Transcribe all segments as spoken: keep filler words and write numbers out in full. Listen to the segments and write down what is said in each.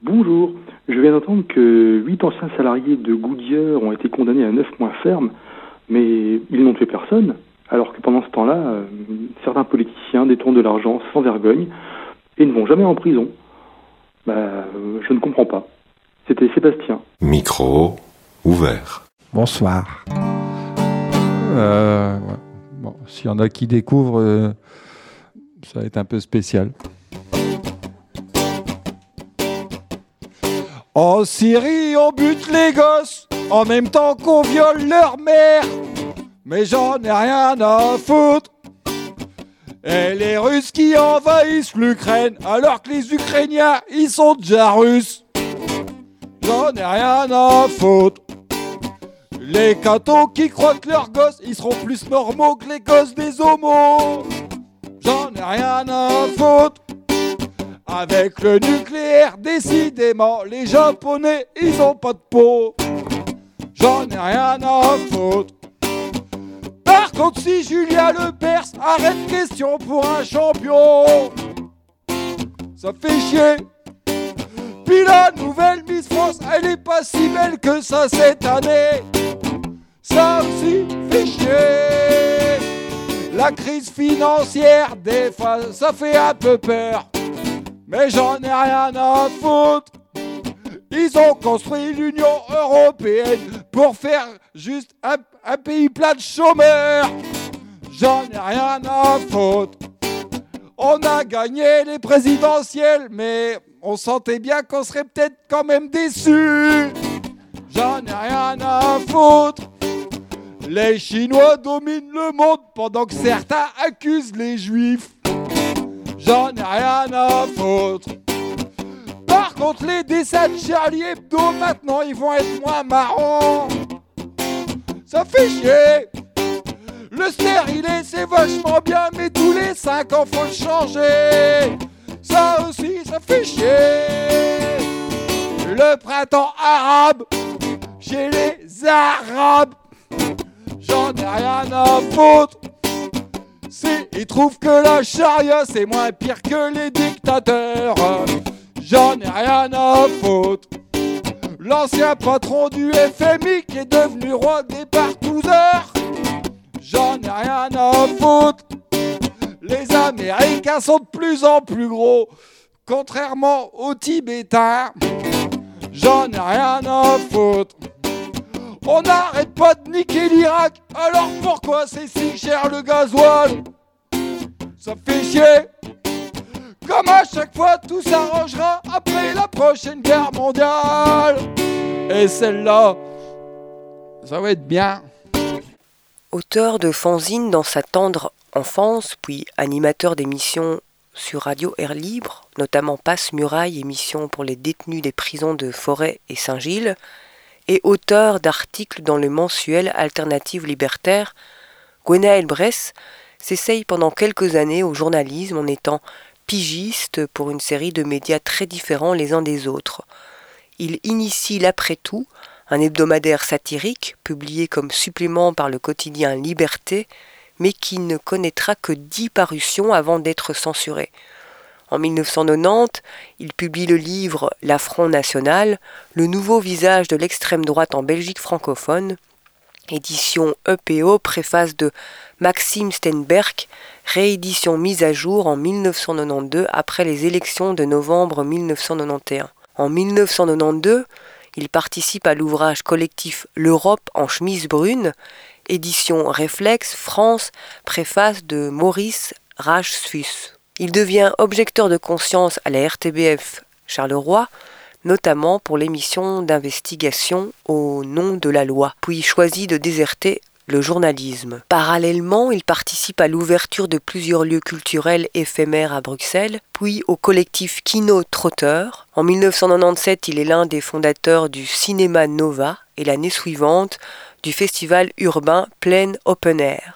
Bonjour, je viens d'entendre que huit anciens salariés de Goodyear ont été condamnés à neuf mois ferme, mais ils n'ont tué personne, alors que pendant ce temps-là, euh, certains politiciens détournent de l'argent sans vergogne et ne vont jamais en prison. Bah, euh, je ne comprends pas. C'était Sébastien. Micro ouvert. Bonsoir. Euh, ouais. Bon, s'il y en a qui découvrent, euh, ça va être un peu spécial. En Syrie, on bute les gosses en même temps qu'on viole leur mère. Mais j'en ai rien à foutre. Et les Russes qui envahissent l'Ukraine alors que les Ukrainiens, ils sont déjà Russes. J'en ai rien à foutre. Les cathos qui croient que leurs gosses, ils seront plus normaux que les gosses des homos. J'en ai rien à foutre. Avec le nucléaire, décidément, les Japonais, ils ont pas de peau. J'en ai rien à foutre. Par contre, si Julien Lepers arrête question pour un champion, ça fait chier. Puis la nouvelle Miss France, elle est pas si belle que ça cette année. Ça aussi fait chier. La crise financière, des fois, ça fait un peu peur. Mais j'en ai rien à foutre. Ils ont construit l'Union Européenne pour faire juste un, un pays plein de chômeurs. J'en ai rien à foutre. On a gagné les présidentielles, mais on sentait bien qu'on serait peut-être quand même déçus. J'en ai rien à foutre. Les Chinois dominent le monde pendant que certains accusent les Juifs. J'en ai rien à foutre. Par contre, les dessins de Charlie Hebdo, maintenant, ils vont être moins marrants. Ça fait chier. Le stérilé, c'est vachement bien, mais tous les cinq ans, faut le changer. Ça aussi, ça fait chier. Le printemps arabe, chez les Arabes, j'en ai rien à foutre. Si ils trouvent que la charia c'est moins pire que les dictateurs, j'en ai rien à foutre. L'ancien patron du F M I qui est devenu roi des partouzeurs, j'en ai rien à foutre. Les Américains sont de plus en plus gros, contrairement aux Tibétains, j'en ai rien à foutre. On n'arrête pas de niquer l'Irak, alors pourquoi c'est si cher le gasoil? Ça fait chier. Comme à chaque fois, tout s'arrangera après la prochaine guerre mondiale. Et celle-là, ça va être bien. Auteur de fanzines dans sa tendre enfance, puis animateur d'émissions sur Radio Air Libre, notamment Passe-Muraille, émission pour les détenus des prisons de Forêt et Saint-Gilles, et auteur d'articles dans le mensuel Alternative Libertaire, Gwenaël Bress s'essaye pendant quelques années au journalisme en étant pigiste pour une série de médias très différents les uns des autres. Il initie l'Après-tout, un hebdomadaire satirique publié comme supplément par le quotidien Liberté, mais qui ne connaîtra que dix parutions avant d'être censuré. En mille neuf cent quatre-vingt-dix, il publie le livre « La Front National, le nouveau visage de l'extrême droite en Belgique francophone », édition E P O, préface de Maxime Steinberg, réédition mise à jour en mille neuf cent quatre-vingt-douze après les élections de novembre mille neuf cent quatre-vingt-onze. En mille neuf cent quatre-vingt-douze, il participe à l'ouvrage collectif « L'Europe en chemise brune », édition Réflexe France, préface de Maurice Rachsfuss. Il devient objecteur de conscience à la R T B F Charleroi, notamment pour l'émission d'investigation Au nom de la loi, puis choisit de déserter le journalisme. Parallèlement, il participe à l'ouverture de plusieurs lieux culturels éphémères à Bruxelles, puis au collectif Kino Trotteur. En mille neuf cent quatre-vingt-dix-sept, il est l'un des fondateurs du Cinéma Nova et l'année suivante du festival urbain Plein Open Air.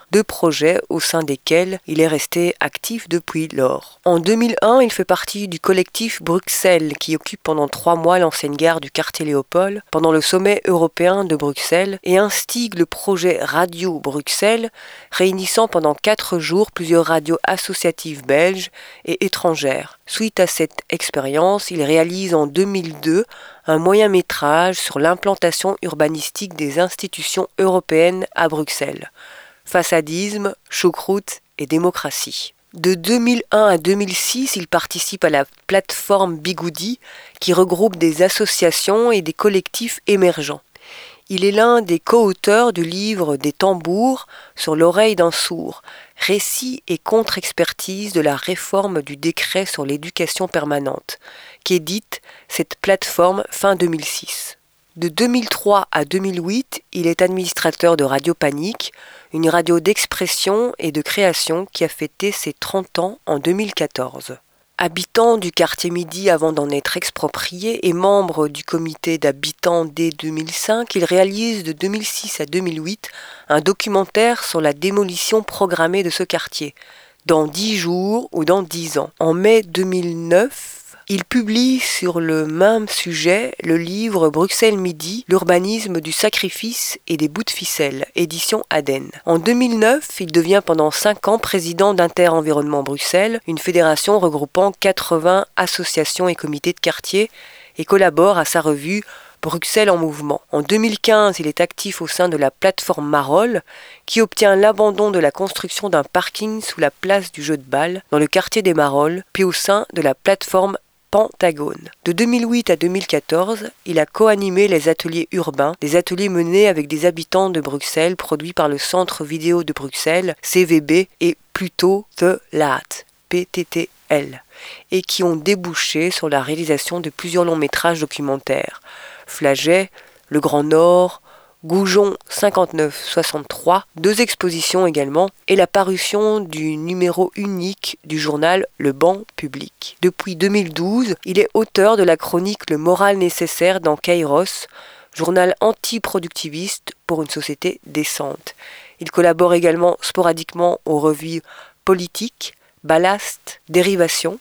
deux projets au sein desquels il est resté actif depuis lors. En deux mille un, il fait partie du collectif Bruxelles qui occupe pendant trois mois l'ancienne gare du quartier Léopold pendant le sommet européen de Bruxelles et instigue le projet Radio Bruxelles, réunissant pendant quatre jours plusieurs radios associatives belges et étrangères. Suite à cette expérience, il réalise en deux mille deux un moyen-métrage sur l'implantation urbanistique des institutions européennes à Bruxelles. Façadisme, choucroute et démocratie. De deux mille un à deux mille six, il participe à la plateforme Bigoudi qui regroupe des associations et des collectifs émergents. Il est l'un des co-auteurs du livre Des tambours sur l'oreille d'un sourd, récit et contre-expertise de la réforme du décret sur l'éducation permanente, qu'édite cette plateforme fin deux mille six. De deux mille trois à deux mille huit, il est administrateur de Radio Panique, une radio d'expression et de création qui a fêté ses trente ans en deux mille quatorze. Habitant du quartier Midi avant d'en être exproprié et membre du comité d'habitants dès deux mille cinq, il réalise de deux mille six à deux mille huit un documentaire sur la démolition programmée de ce quartier, dans dix jours ou dans dix ans. En mai deux mille neuf, il publie sur le même sujet le livre Bruxelles Midi, l'urbanisme du sacrifice et des bouts de ficelle, édition Aden. En deux mille neuf, il devient pendant cinq ans président d'Inter-Environnement Bruxelles, une fédération regroupant quatre-vingts associations et comités de quartier, et collabore à sa revue Bruxelles en mouvement. En deux mille quinze, il est actif au sein de la plateforme Marolles, qui obtient l'abandon de la construction d'un parking sous la place du jeu de balle, dans le quartier des Marolles, puis au sein de la plateforme Pentagone. De deux mille huit à deux mille quatorze, il a co-animé les ateliers urbains, des ateliers menés avec des habitants de Bruxelles, produits par le Centre Vidéo de Bruxelles, C V B, et plutôt The Lat, P T T L, et qui ont débouché sur la réalisation de plusieurs longs métrages documentaires. Flaget, Le Grand Nord, Goujon cinquante-neuf soixante-trois, deux expositions également, et la parution du numéro unique du journal Le Banc Public. Depuis deux mille douze, il est auteur de la chronique Le Moral Nécessaire dans Kairos, journal anti-productiviste pour une société décente. Il collabore également sporadiquement aux revues Politique, Ballast, Dérivation.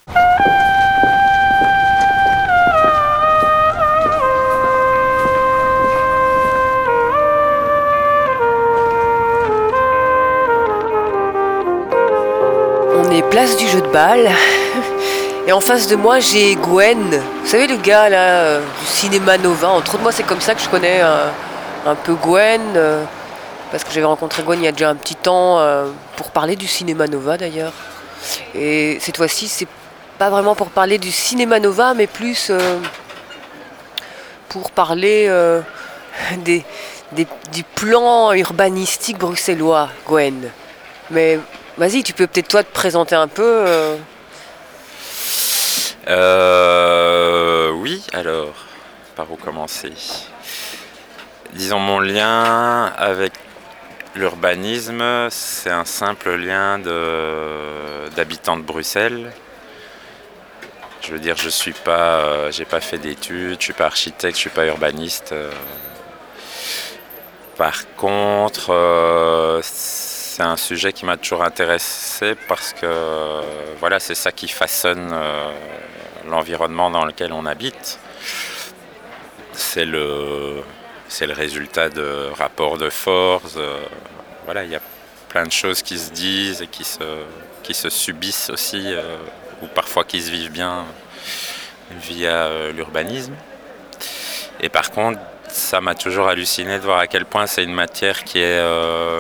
On est place du jeu de balle et en face de moi j'ai Gwen, vous savez le gars là euh, du cinéma Nova. Entre autres, moi c'est comme ça que je connais euh, un peu Gwen euh, parce que j'avais rencontré Gwen il y a déjà un petit temps euh, pour parler du cinéma Nova d'ailleurs, et cette fois-ci c'est pas vraiment pour parler du cinéma Nova mais plus euh, pour parler euh, des, des, du plan urbanistique bruxellois. Gwen, mais vas-y, tu peux peut-être toi te présenter un peu euh... Euh, oui, alors, par où commencer ? Disons, mon lien avec l'urbanisme, c'est un simple lien de, d'habitant de Bruxelles. Je veux dire, je suis pas, euh, j'ai pas fait d'études, je suis pas architecte, je suis pas urbaniste. Euh. Par contre, euh, c'est un sujet qui m'a toujours intéressé parce que euh, voilà, c'est ça qui façonne euh, l'environnement dans lequel on habite. C'est le, c'est le résultat de rapports de force. Euh, voilà, il y a plein de choses qui se disent et qui se, qui se subissent aussi, euh, ou parfois qui se vivent bien via euh, l'urbanisme. Et par contre, ça m'a toujours halluciné de voir à quel point c'est une matière qui est euh,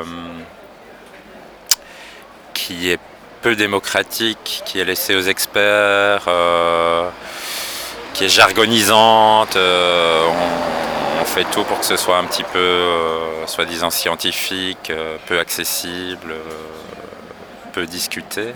qui est peu démocratique, qui est laissée aux experts, euh, qui est jargonisante. Euh, on, on fait tout pour que ce soit un petit peu, euh, soi-disant scientifique, euh, peu accessible, euh, peu discuté.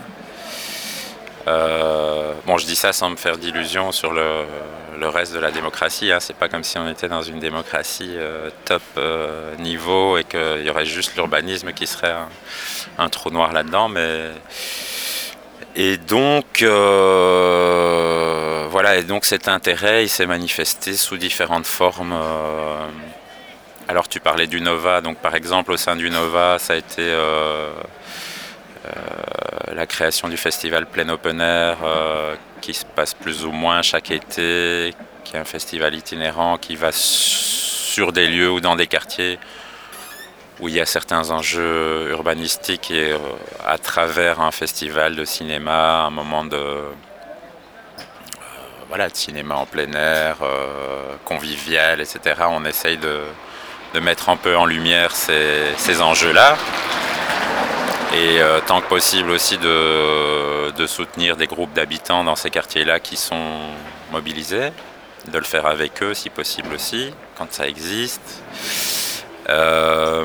Euh, bon, je dis ça sans me faire d'illusions sur le, le reste de la démocratie. Hein. C'est pas comme si on était dans une démocratie euh, top euh, niveau et qu'il y aurait juste l'urbanisme qui serait un, un trou noir là-dedans. Mais et donc euh, voilà. Et donc cet intérêt, il s'est manifesté sous différentes formes euh, alors tu parlais du Nova, donc par exemple au sein du Nova, ça a été euh, euh, la création du festival Plein Open Air euh, qui se passe plus ou moins chaque été, qui est un festival itinérant qui va sur des lieux ou dans des quartiers où il y a certains enjeux urbanistiques et euh, à travers un festival de cinéma, un moment de, euh, voilà, de cinéma en plein air, euh, convivial, et cetera. On essaye de, de mettre un peu en lumière ces, ces enjeux-là. Et euh, tant que possible aussi de, de soutenir des groupes d'habitants dans ces quartiers-là qui sont mobilisés, de le faire avec eux si possible aussi, quand ça existe. Euh,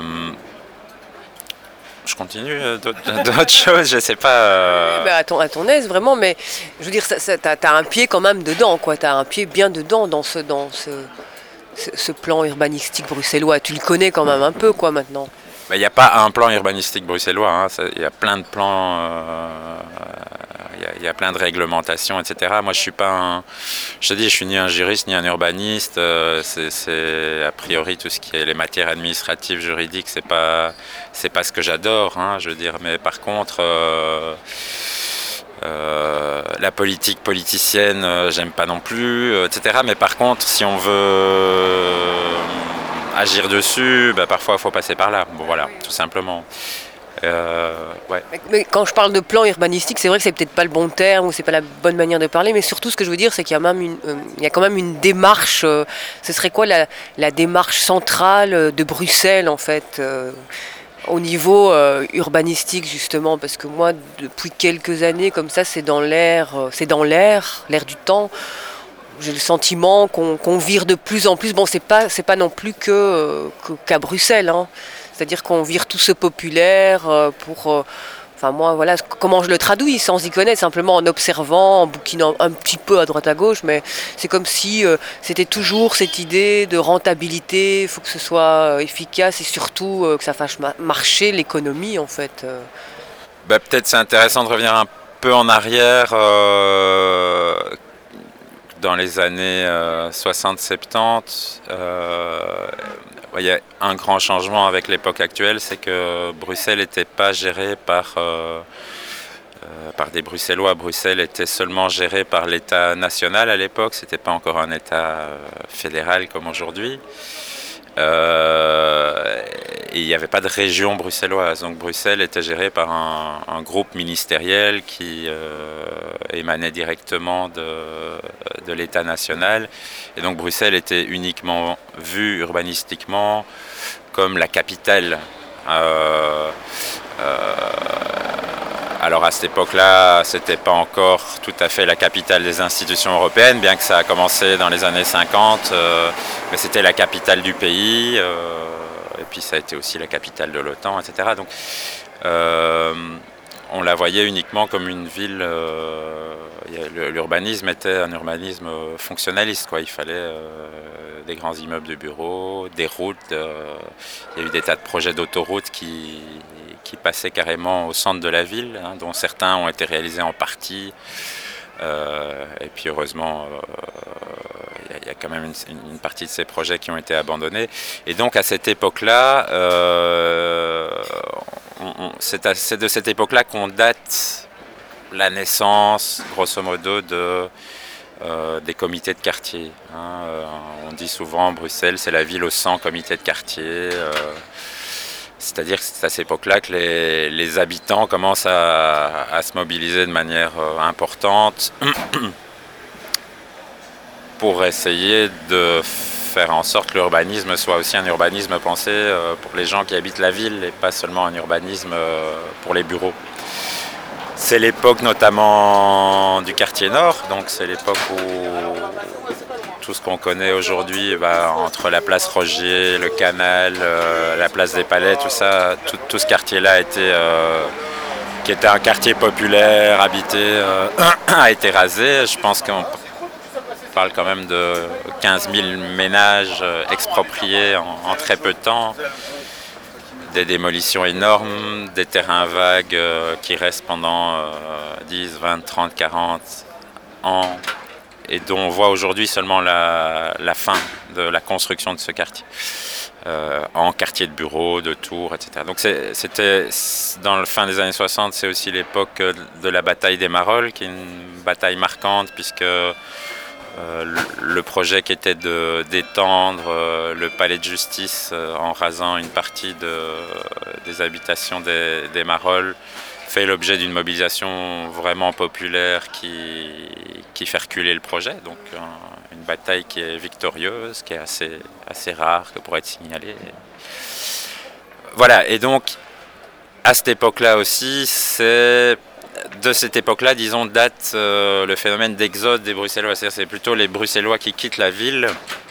je continue d'autres, d'autres choses, je sais pas. Euh... Bah, à, ton, à ton aise vraiment, mais je veux dire, ça, ça, t'as, t'as un pied quand même dedans, quoi. T'as un pied bien dedans dans ce, dans ce, ce, ce plan urbanistique bruxellois. Tu le connais quand même un peu, quoi, maintenant. Il n'y a pas un plan urbanistique bruxellois, hein. Il y a plein de plans, euh, il, y a, il y a plein de réglementations, et cetera. Moi, je suis pas un, je te dis, je suis ni un juriste ni un urbaniste. Euh, c'est, c'est a priori tout ce qui est les matières administratives, juridiques, c'est pas, c'est pas ce que j'adore, hein, je veux dire. Mais par contre, euh, euh, la politique politicienne, euh, j'aime pas non plus, euh, et cetera. Mais par contre, si on veut euh, agir dessus, bah, parfois il faut passer par là. Bon, voilà, tout simplement. Euh, ouais. mais, mais quand je parle de plan urbanistique, c'est vrai que c'est peut-être pas le bon terme ou c'est pas la bonne manière de parler, mais surtout ce que je veux dire, c'est qu'il y a, même une, euh, il y a quand même une démarche. Euh, ce serait quoi la, la démarche centrale de Bruxelles en fait euh, au niveau euh, urbanistique justement, parce que moi depuis quelques années comme ça, c'est dans l'air, euh, c'est dans l'air, l'air du temps. J'ai le sentiment qu'on, qu'on vire de plus en plus. Bon, c'est pas, c'est pas non plus que, euh, que, qu'à Bruxelles, hein. C'est-à-dire qu'on vire tout ce populaire euh, pour... Euh, enfin, moi, voilà, comment je le traduis sans y connaître, simplement en observant, en bouquinant un petit peu à droite à gauche, mais c'est comme si euh, c'était toujours cette idée de rentabilité, il faut que ce soit efficace et surtout euh, que ça fasse ma- marcher l'économie, en fait. Euh. Bah, peut-être c'est intéressant de revenir un peu en arrière... Euh... Dans les années euh, soixante soixante-dix, euh, il y a un grand changement avec l'époque actuelle, c'est que Bruxelles n'était pas gérée par, euh, euh, par des Bruxellois. Bruxelles était seulement gérée par l'État national à l'époque, ce n'était pas encore un État euh, fédéral comme aujourd'hui. Euh, et il n'y avait pas de région bruxelloise, donc Bruxelles était gérée par un, un groupe ministériel qui euh, émanait directement de, de l'État national, et donc Bruxelles était uniquement vue urbanistiquement comme la capitale. Euh, euh, alors à cette époque-là, c'était pas encore tout à fait la capitale des institutions européennes, bien que ça a commencé dans les années cinquante, euh, mais c'était la capitale du pays, euh, et puis ça a été aussi la capitale de l'OTAN, et cetera. Donc euh, on la voyait uniquement comme une ville, euh, l'urbanisme était un urbanisme fonctionnaliste, quoi. Il fallait euh, des grands immeubles de bureaux, des routes, euh, il y a eu des tas de projets d'autoroutes qui... qui passaient carrément au centre de la ville, hein, dont certains ont été réalisés en partie. Euh, et puis heureusement, il euh, y, y a quand même une, une partie de ces projets qui ont été abandonnés. Et donc à cette époque-là, euh, on, on, c'est, à, c'est de cette époque-là qu'on date la naissance, grosso modo, de, euh, des comités de quartier. Hein. Euh, on dit souvent Bruxelles, c'est la ville aux cent comités de quartier. Euh, C'est-à-dire que c'est à cette époque-là que les, les habitants commencent à, à se mobiliser de manière euh, importante pour essayer de faire en sorte que l'urbanisme soit aussi un urbanisme pensé euh, pour les gens qui habitent la ville et pas seulement un urbanisme euh, pour les bureaux. C'est l'époque notamment du quartier nord, donc c'est l'époque où tout ce qu'on connaît aujourd'hui, bah, entre la place Rogier, le canal, euh, la place des Palais, tout ça, tout, tout ce quartier-là était, euh, qui était un quartier populaire, habité, euh, a été rasé. Je pense qu'on parle quand même de quinze mille ménages expropriés en, en très peu de temps. Des démolitions énormes, des terrains vagues euh, qui restent pendant euh, dix, vingt, trente, quarante ans. et dont on voit aujourd'hui seulement la, la fin de la construction de ce quartier. Euh, en quartier de bureaux, de tours, et cetera. Donc c'est, c'était dans la fin des années soixante, c'est aussi l'époque de la bataille des Marolles, qui est une bataille marquante puisque euh, le, le projet qui était de, d'étendre euh, le palais de justice euh, en rasant une partie de, des habitations des, des Marolles fait l'objet d'une mobilisation vraiment populaire qui, qui fait reculer le projet. Donc un, une bataille qui est victorieuse, qui est assez, assez rare, que pourrait être signalée. Voilà, et donc à cette époque-là aussi, c'est de cette époque-là, disons, date euh, le phénomène d'exode des Bruxellois. C'est-à-dire c'est plutôt les Bruxellois qui quittent la ville.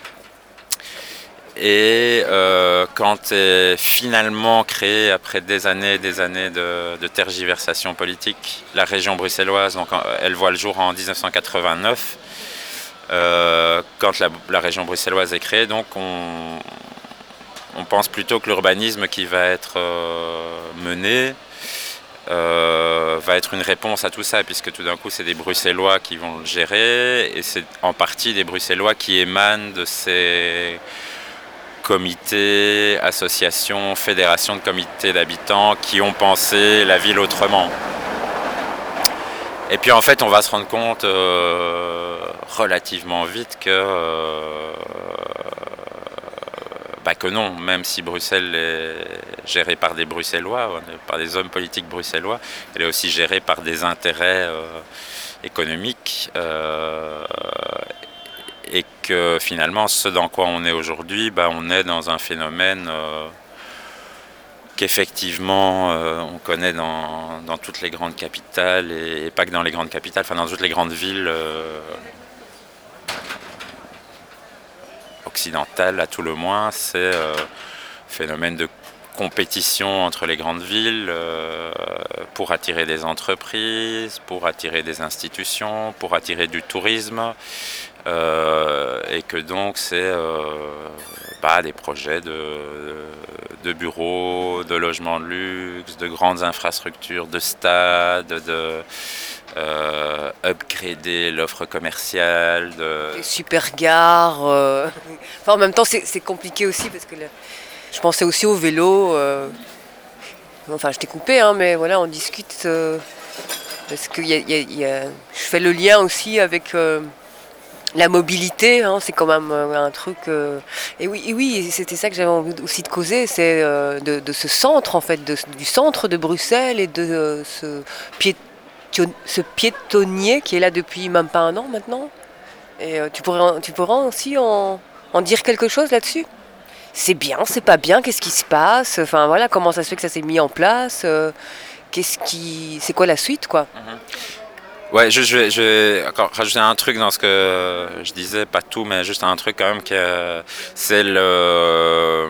Et euh, quand est finalement créée, après des années et des années de, de tergiversation politique, la région bruxelloise, donc, elle voit le jour en dix-neuf cent quatre-vingt-neuf, euh, quand la, la région bruxelloise est créée, donc on, on pense plutôt que l'urbanisme qui va être euh, mené euh, va être une réponse à tout ça, puisque tout d'un coup c'est des Bruxellois qui vont le gérer, et c'est en partie des Bruxellois qui émanent de ces comités, associations, fédérations de comités d'habitants qui ont pensé la ville autrement. Et puis en fait on va se rendre compte euh, relativement vite que, euh, bah que non, même si Bruxelles est gérée par des Bruxellois, par des hommes politiques bruxellois, elle est aussi gérée par des intérêts euh, économiques. Euh, et que finalement, ce dans quoi on est aujourd'hui, bah, on est dans un phénomène euh, qu'effectivement euh, on connaît dans, dans toutes les grandes capitales, et, et pas que dans les grandes capitales, enfin dans toutes les grandes villes euh, occidentales à tout le moins. C'est euh, phénomène de compétition entre les grandes villes euh, pour attirer des entreprises, pour attirer des institutions, pour attirer du tourisme. Euh, et que donc c'est euh, bah, des projets de, de bureaux, de logements de luxe, de grandes infrastructures, de stades, de euh, upgrader l'offre commerciale. De... Des super gares. Euh... Enfin, en même temps, c'est, c'est compliqué aussi parce que le... je pensais aussi au vélo. Euh... Enfin, je t'ai coupé, hein, mais voilà, on discute euh... parce que y a, y a, y a... je fais le lien aussi avec. Euh... La mobilité, hein, c'est quand même euh, un truc... Euh, et oui, et oui, c'était ça que j'avais envie aussi de causer, c'est euh, de, de ce centre, en fait, de, du centre de Bruxelles et de euh, ce, piéton, ce piétonnier qui est là depuis même pas un an maintenant. Et euh, tu pourrais, tu pourrais aussi en, en dire quelque chose là-dessus ? C'est bien, c'est pas bien, qu'est-ce qui se passe ? Enfin voilà, comment ça se fait que ça s'est mis en place ? euh, Qu'est-ce qui... C'est quoi la suite, quoi ? Mm-hmm. Ouais, je, je, vais, je vais encore rajouter un truc dans ce que je disais, pas tout, mais juste un truc quand même, que c'est le,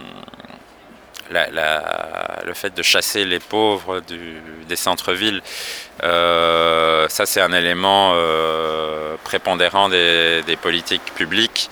la, la, le fait de chasser les pauvres du, des centres-villes. Euh, ça, c'est un élément euh, prépondérant des, des politiques publiques.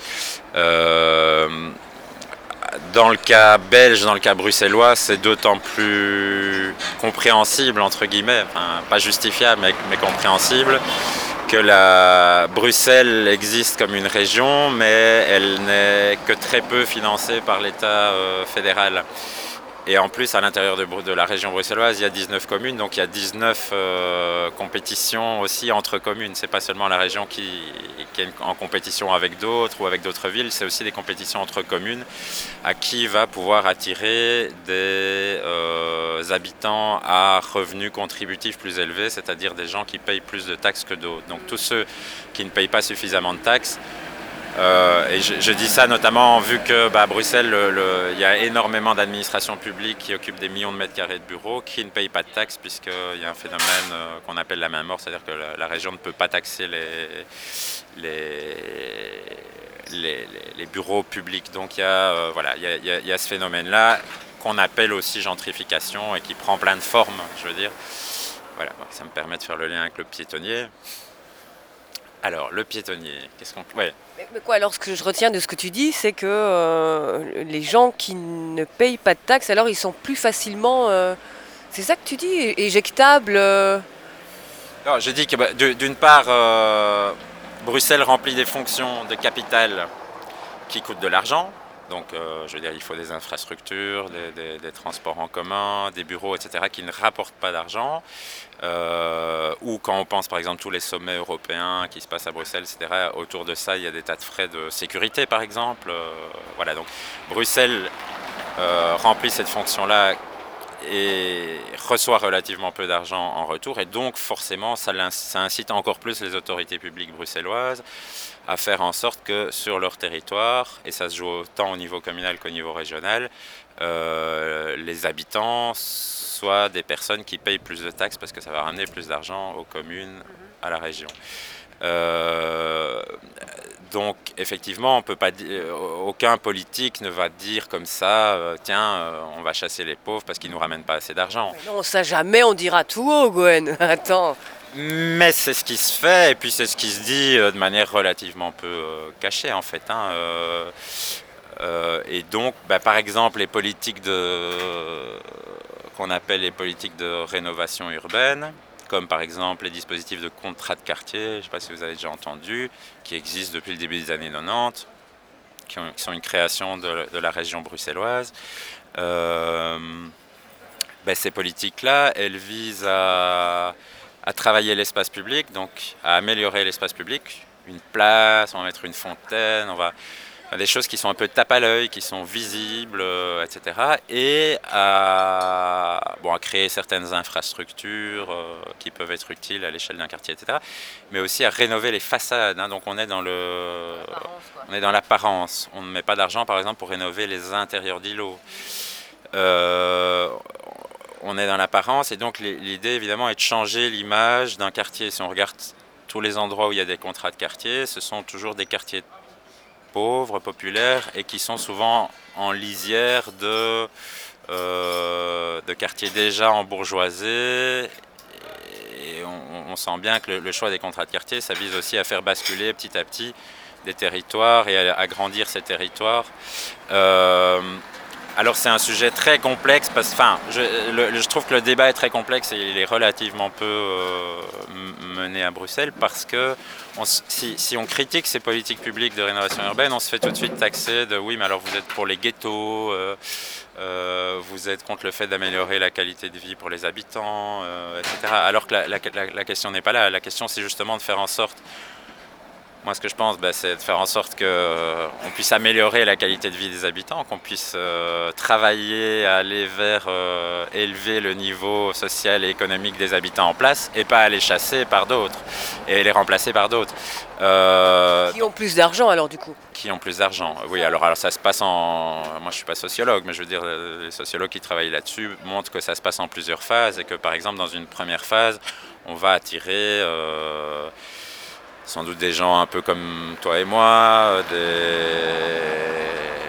Euh, Dans le cas belge, dans le cas bruxellois, c'est d'autant plus compréhensible, entre guillemets, enfin, pas justifiable, mais, mais compréhensible, que la Bruxelles existe comme une région, mais elle n'est que très peu financée par l'État euh, fédéral. Et en plus, à l'intérieur de, de la région bruxelloise, il y a dix-neuf communes, donc il y a dix-neuf euh, compétitions aussi entre communes. C'est pas seulement la région qui, qui est en compétition avec d'autres ou avec d'autres villes, c'est aussi des compétitions entre communes à qui va pouvoir attirer des euh, habitants à revenus contributifs plus élevés, c'est-à-dire des gens qui payent plus de taxes que d'autres. Donc tous ceux qui ne payent pas suffisamment de taxes. Euh, et je, je dis ça notamment vu que bah, à Bruxelles, le, le, il y a énormément d'administrations publiques qui occupent des millions de mètres carrés de bureaux, qui ne payent pas de taxes, puisqu'il y a un phénomène euh, qu'on appelle la main morte, c'est-à-dire que la, la région ne peut pas taxer les, les, les, les, les bureaux publics. Donc il y a, euh, voilà, il y a, il y a, il y a ce phénomène-là qu'on appelle aussi gentrification et qui prend plein de formes, je veux dire. Voilà, ça me permet de faire le lien avec le piétonnier. Alors, le piétonnier, qu'est-ce qu'on... Ouais. Mais, mais quoi, alors ce que je retiens de ce que tu dis, c'est que euh, les gens qui ne payent pas de taxes, alors ils sont plus facilement... Euh, c'est ça que tu dis, éjectables euh... Alors, je dis que bah, d'une part, euh, Bruxelles remplit des fonctions de capitale qui coûtent de l'argent. Donc, euh, je veux dire, il faut des infrastructures, des, des, des transports en commun, des bureaux, et cetera, qui ne rapportent pas d'argent. Euh, ou quand on pense, par exemple, tous les sommets européens qui se passent à Bruxelles, et cetera, autour de ça, il y a des tas de frais de sécurité, par exemple. Euh, voilà, donc Bruxelles euh, remplit cette fonction-là et reçoit relativement peu d'argent en retour. Et donc, forcément, ça, ça incite encore plus les autorités publiques bruxelloises à faire en sorte que sur leur territoire, et ça se joue autant au niveau communal qu'au niveau régional, euh, les habitants soient des personnes qui payent plus de taxes parce que ça va ramener plus d'argent aux communes, à la région. Euh, donc effectivement, on peut pas dire, aucun politique ne va dire comme ça, euh, tiens, euh, on va chasser les pauvres parce qu'ils nous ramènent pas assez d'argent. Mais non, ça jamais on dira tout haut, Gwen. Attends. Mais c'est ce qui se fait, et puis c'est ce qui se dit de manière relativement peu euh, cachée en fait. Hein, euh, euh, et donc, bah, par exemple, les politiques de, qu'on appelle les politiques de rénovation urbaine, comme par exemple les dispositifs de contrat de quartier, je ne sais pas si vous avez déjà entendu, qui existent depuis le début des années quatre-vingt-dix, qui, ont, qui sont une création de, de la région bruxelloise. Euh, bah, ces politiques-là, elles visent à... à travailler l'espace public, donc à améliorer l'espace public, une place, on va mettre une fontaine, on va des choses qui sont un peu tape à l'œil, qui sont visibles, euh, et cetera. Et à, bon, à créer certaines infrastructures euh, qui peuvent être utiles à l'échelle d'un quartier, et cetera. Mais aussi à rénover les façades. Hein. Donc on est dans le, on est dans l'apparence. On ne met pas d'argent, par exemple, pour rénover les intérieurs d'îlots. Euh, On est dans l'apparence et donc l'idée évidemment est de changer l'image d'un quartier. Si on regarde tous les endroits où il y a des contrats de quartier, ce sont toujours des quartiers pauvres, populaires et qui sont souvent en lisière de, euh, de quartiers déjà embourgeoisés. Et on, on sent bien que le, le choix des contrats de quartier, ça vise aussi à faire basculer petit à petit des territoires et à agrandir ces territoires. Euh, Alors c'est un sujet très complexe, parce que enfin, je, le, je trouve que le débat est très complexe et il est relativement peu euh, mené à Bruxelles parce que on, si, si on critique ces politiques publiques de rénovation urbaine, on se fait tout de suite taxer de oui mais alors vous êtes pour les ghettos, euh, euh, vous êtes contre le fait d'améliorer la qualité de vie pour les habitants, euh, et cetera. Alors que la, la, la, la question n'est pas là, la question c'est justement de faire en sorte. Moi, ce que je pense, bah, c'est de faire en sorte qu'on euh, puisse améliorer la qualité de vie des habitants, qu'on puisse euh, travailler à aller vers euh, élever le niveau social et économique des habitants en place et pas à les chasser par d'autres et les remplacer par d'autres. Euh, qui ont plus d'argent alors du coup Qui ont plus d'argent, oui. Alors, alors ça se passe en... Moi, je ne suis pas sociologue, mais je veux dire, les sociologues qui travaillent là-dessus montrent que ça se passe en plusieurs phases et que, par exemple, dans une première phase, on va attirer... Euh, sans doute des gens un peu comme toi et moi, des...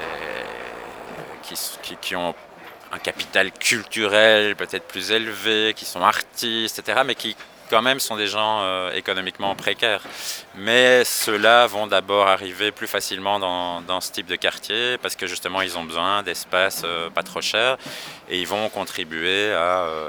qui, qui, qui ont un capital culturel peut-être plus élevé, qui sont artistes, et cetera, mais qui quand même sont des gens euh, économiquement précaires. Mais ceux-là vont d'abord arriver plus facilement dans, dans ce type de quartier parce que justement ils ont besoin d'espaces euh, pas trop chers et ils vont contribuer à... Euh,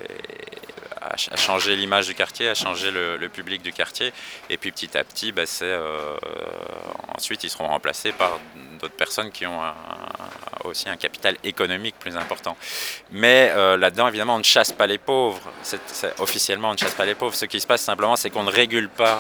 à changer l'image du quartier, à changer le, le public du quartier. Et puis petit à petit, bah, c'est, euh, ensuite, ils seront remplacés par d'autres personnes qui ont un, un, aussi un capital économique plus important. Mais euh, là-dedans, évidemment, on ne chasse pas les pauvres. C'est, c'est, officiellement, on ne chasse pas les pauvres. Ce qui se passe simplement, c'est qu'on ne régule pas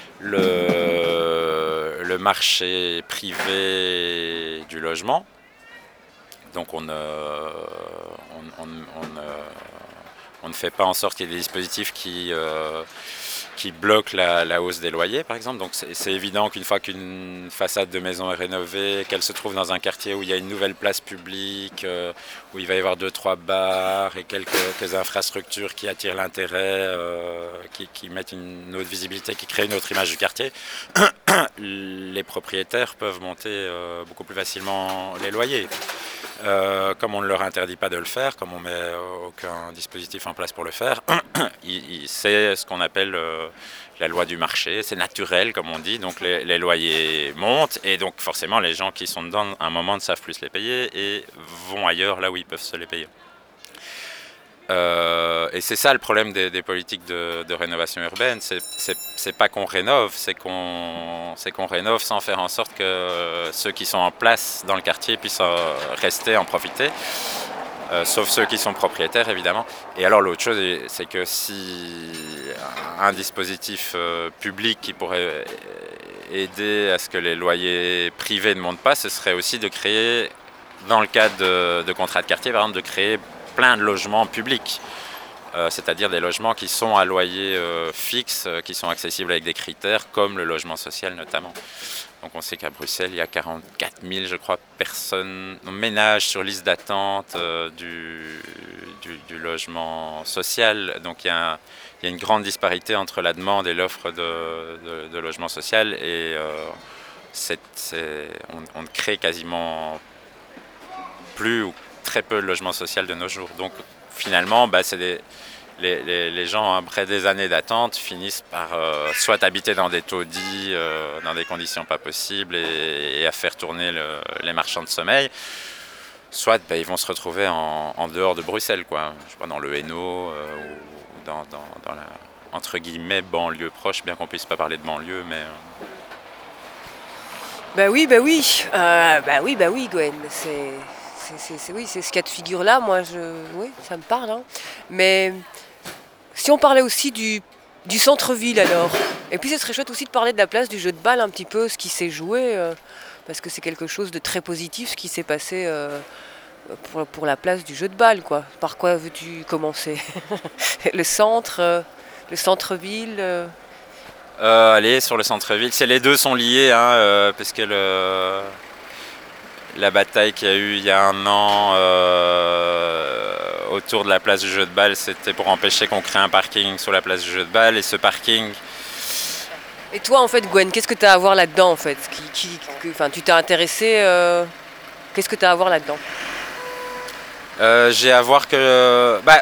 le, le marché privé du logement. Donc on ne... On, on, on, On ne fait pas en sorte qu'il y ait des dispositifs qui, euh, qui bloquent la, la hausse des loyers, par exemple. Donc c'est, c'est évident qu'une fois qu'une façade de maison est rénovée, qu'elle se trouve dans un quartier où il y a une nouvelle place publique, euh, où il va y avoir deux, trois bars et quelques, quelques infrastructures qui attirent l'intérêt, euh, qui, qui mettent une autre visibilité, qui créent une autre image du quartier, les propriétaires peuvent monter euh, beaucoup plus facilement les loyers. Euh, comme on ne leur interdit pas de le faire, comme on ne met aucun dispositif en place pour le faire, il, il, c'est ce qu'on appelle euh, la loi du marché, c'est naturel comme on dit, donc les, les loyers montent et donc forcément les gens qui sont dedans à un moment ne savent plus les payer et vont ailleurs là où ils peuvent se les payer. Euh, et c'est ça le problème des, des politiques de, de rénovation urbaine, c'est, c'est, c'est pas qu'on rénove, c'est qu'on, c'est qu'on rénove sans faire en sorte que ceux qui sont en place dans le quartier puissent rester, en profiter, euh, sauf ceux qui sont propriétaires évidemment. Et alors l'autre chose, c'est que si un dispositif euh, public qui pourrait aider à ce que les loyers privés ne montent pas, ce serait aussi de créer, dans le cadre de, de contrats de quartier par exemple, de créer plein de logements publics, euh, c'est-à-dire des logements qui sont à loyer euh, fixe, euh, qui sont accessibles avec des critères comme le logement social notamment. Donc on sait qu'à Bruxelles, il y a quarante-quatre mille, je crois, personnes, ménages sur liste d'attente euh, du, du, du logement social. Donc il y, a un, il y a une grande disparité entre la demande et l'offre de, de, de logement social et euh, c'est, c'est, on, on ne crée quasiment plus ou très peu de logement social de nos jours. Donc finalement, bah, c'est des, les, les, les gens, après des années d'attente, finissent par euh, soit habiter dans des taudis, euh, dans des conditions pas possibles et, et à faire tourner le, les marchands de sommeil, soit bah, ils vont se retrouver en, en dehors de Bruxelles, quoi. Je sais pas, dans le Hainaut euh, ou dans, dans, dans la, entre guillemets, banlieue proche, bien qu'on puisse pas parler de banlieue, mais... Euh... Bah oui, bah oui, euh, bah oui, bah oui, Gwen, c'est... C'est, c'est, c'est, oui, c'est ce cas de figure-là, moi, je, oui, ça me parle. Hein. Mais si on parlait aussi du, du centre-ville, alors, et puis ce serait chouette aussi de parler de la place du jeu de balle, un petit peu, ce qui s'est joué, euh, parce que c'est quelque chose de très positif, ce qui s'est passé euh, pour, pour la place du jeu de balle, quoi. Par quoi veux-tu commencer? Le centre, euh, le centre-ville euh... Euh, allez, sur le centre-ville, c'est, les deux sont liés, hein, euh, parce que le... La bataille qu'il y a eu il y a un an euh, autour de la place du jeu de balle, c'était pour empêcher qu'on crée un parking sur la place du jeu de balle. Et ce parking... Et toi, en fait, Gwen, qu'est-ce que tu as à voir là-dedans, en fait qui, qui, que, enfin, tu t'es intéressé... Euh... Qu'est-ce que tu as à voir là-dedans euh, J'ai à voir que... Bah,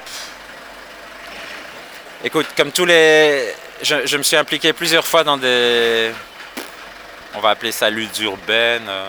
écoute, comme tous les... Je, je me suis impliqué plusieurs fois dans des... On va appeler ça luttes urbaines... Euh...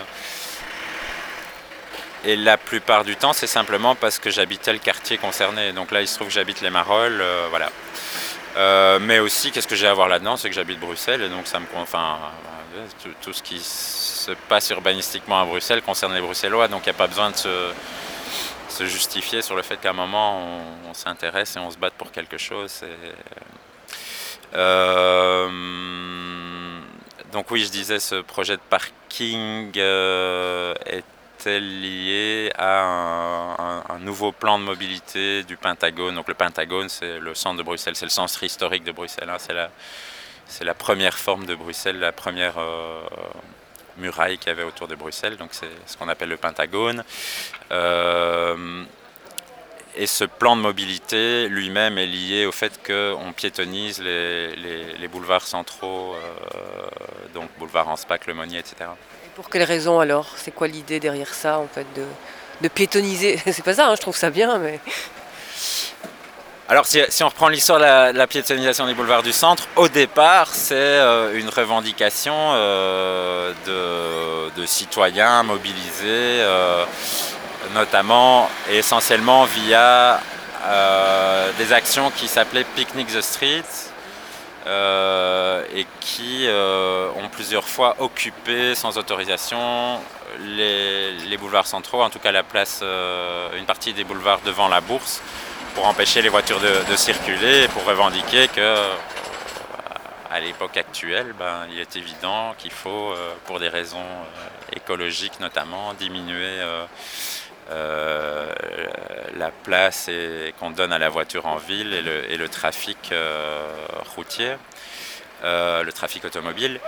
Et la plupart du temps, c'est simplement parce que j'habitais le quartier concerné. Donc là, il se trouve que j'habite les Marolles, euh, voilà. Euh, mais aussi, qu'est-ce que j'ai à voir là-dedans, c'est que j'habite Bruxelles, et donc ça me, enfin, tout, tout ce qui se passe urbanistiquement à Bruxelles concerne les Bruxellois. Donc il n'y a pas besoin de se, se justifier sur le fait qu'à un moment, on, on s'intéresse et on se batte pour quelque chose. Et, euh, donc oui, je disais, ce projet de parking euh, est lié à un, un, un nouveau plan de mobilité du Pentagone. Donc le Pentagone, c'est le centre de Bruxelles, c'est le centre historique de Bruxelles. Hein. C'est, la, c'est la première forme de Bruxelles, la première euh, muraille qu'il y avait autour de Bruxelles. Donc c'est ce qu'on appelle le Pentagone. Euh, et ce plan de mobilité lui-même est lié au fait qu'on piétonise les, les, les boulevards centraux, euh, donc boulevard Anspach, Le Monnier, et cetera. Pour quelles raisons alors? C'est quoi l'idée derrière ça en fait de, de piétoniser? C'est pas ça, hein, je trouve ça bien, mais... Alors si, si on reprend l'histoire de la, de la piétonisation des boulevards du centre, au départ c'est euh, une revendication euh, de, de citoyens mobilisés, euh, notamment et essentiellement via euh, des actions qui s'appelaient Picnic the Street. Euh, et qui euh, ont plusieurs fois occupé sans autorisation les, les boulevards centraux, en tout cas la place, euh, une partie des boulevards devant la Bourse, pour empêcher les voitures de, de circuler et pour revendiquer que, euh, à l'époque actuelle, ben, il est évident qu'il faut, euh, pour des raisons euh, écologiques notamment, diminuer euh, Euh, la place et, qu'on donne à la voiture en ville et le, et le trafic euh, routier, euh, le trafic automobile.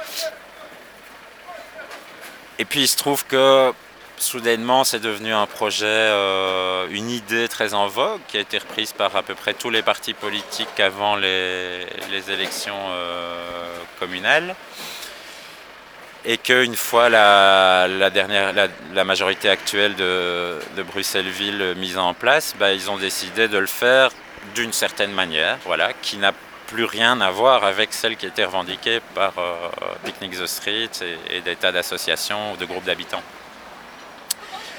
Et puis il se trouve que soudainement c'est devenu un projet, euh, une idée très en vogue qui a été reprise par à peu près tous les partis politiques avant les, les élections euh, communales. Et qu'une fois la, la, dernière, la, la majorité actuelle de, de Bruxelles-Ville mise en place, bah, ils ont décidé de le faire d'une certaine manière, voilà, qui n'a plus rien à voir avec celle qui était revendiquée par euh, Picnic the Street et, et des tas d'associations ou de groupes d'habitants.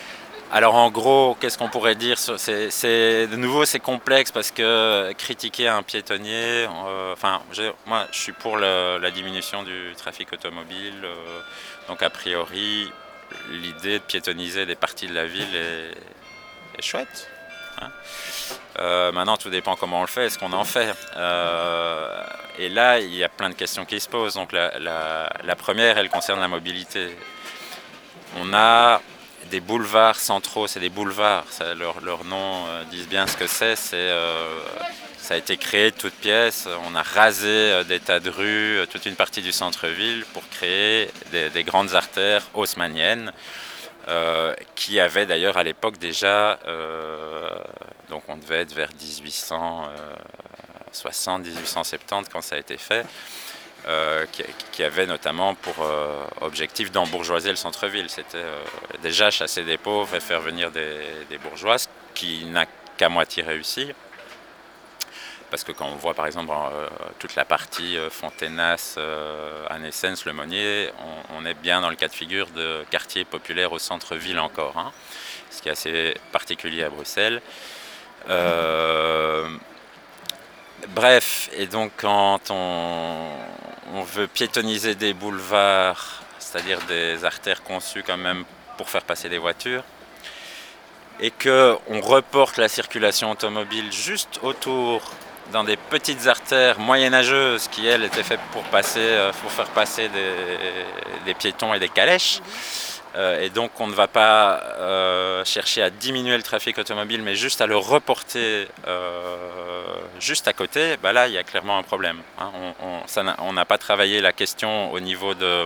Alors en gros, qu'est-ce qu'on pourrait dire sur, c'est, c'est, de nouveau, c'est complexe parce que critiquer un piétonnier, euh, enfin, je, moi, je suis pour le, la diminution du trafic automobile. Euh, donc a priori, l'idée de piétoniser des parties de la ville est, est chouette. Hein. Euh, maintenant, tout dépend comment on le fait, et ce qu'on en fait. Euh, et là, il y a plein de questions qui se posent. Donc la, la, la première, elle concerne la mobilité. On a des boulevards centraux, c'est des boulevards, ça, leur, leur nom euh, disent bien ce que c'est, c'est euh, ça a été créé de toutes pièces, on a rasé euh, des tas de rues, euh, toute une partie du centre-ville pour créer des, des grandes artères haussmanniennes, euh, qui avaient d'ailleurs à l'époque déjà, euh, donc on devait être vers dix-huit cent soixante, dix-huit cent soixante-dix quand ça a été fait, Euh, qui, qui avait notamment pour euh, objectif d'embourgeoiser le centre-ville. C'était euh, déjà chasser des pauvres et faire venir des, des bourgeois, ce qui n'a qu'à moitié réussi. Parce que quand on voit par exemple euh, toute la partie euh, Fontenas, euh, Anessens, Le Monnier, on, on est bien dans le cas de figure de quartier populaire au centre-ville encore, hein, ce qui est assez particulier à Bruxelles. Euh, Bref, et donc quand on, on veut piétoniser des boulevards, c'est-à-dire des artères conçues quand même pour faire passer des voitures, et qu'on reporte la circulation automobile juste autour dans des petites artères moyenâgeuses qui, elles, étaient faites pour, passer, pour faire passer des, des piétons et des calèches, Euh, et donc on ne va pas euh, chercher à diminuer le trafic automobile, mais juste à le reporter euh, juste à côté, bah là il y a clairement un problème. Hein. On, on, ça n'a, on n'a pas travaillé la question au niveau de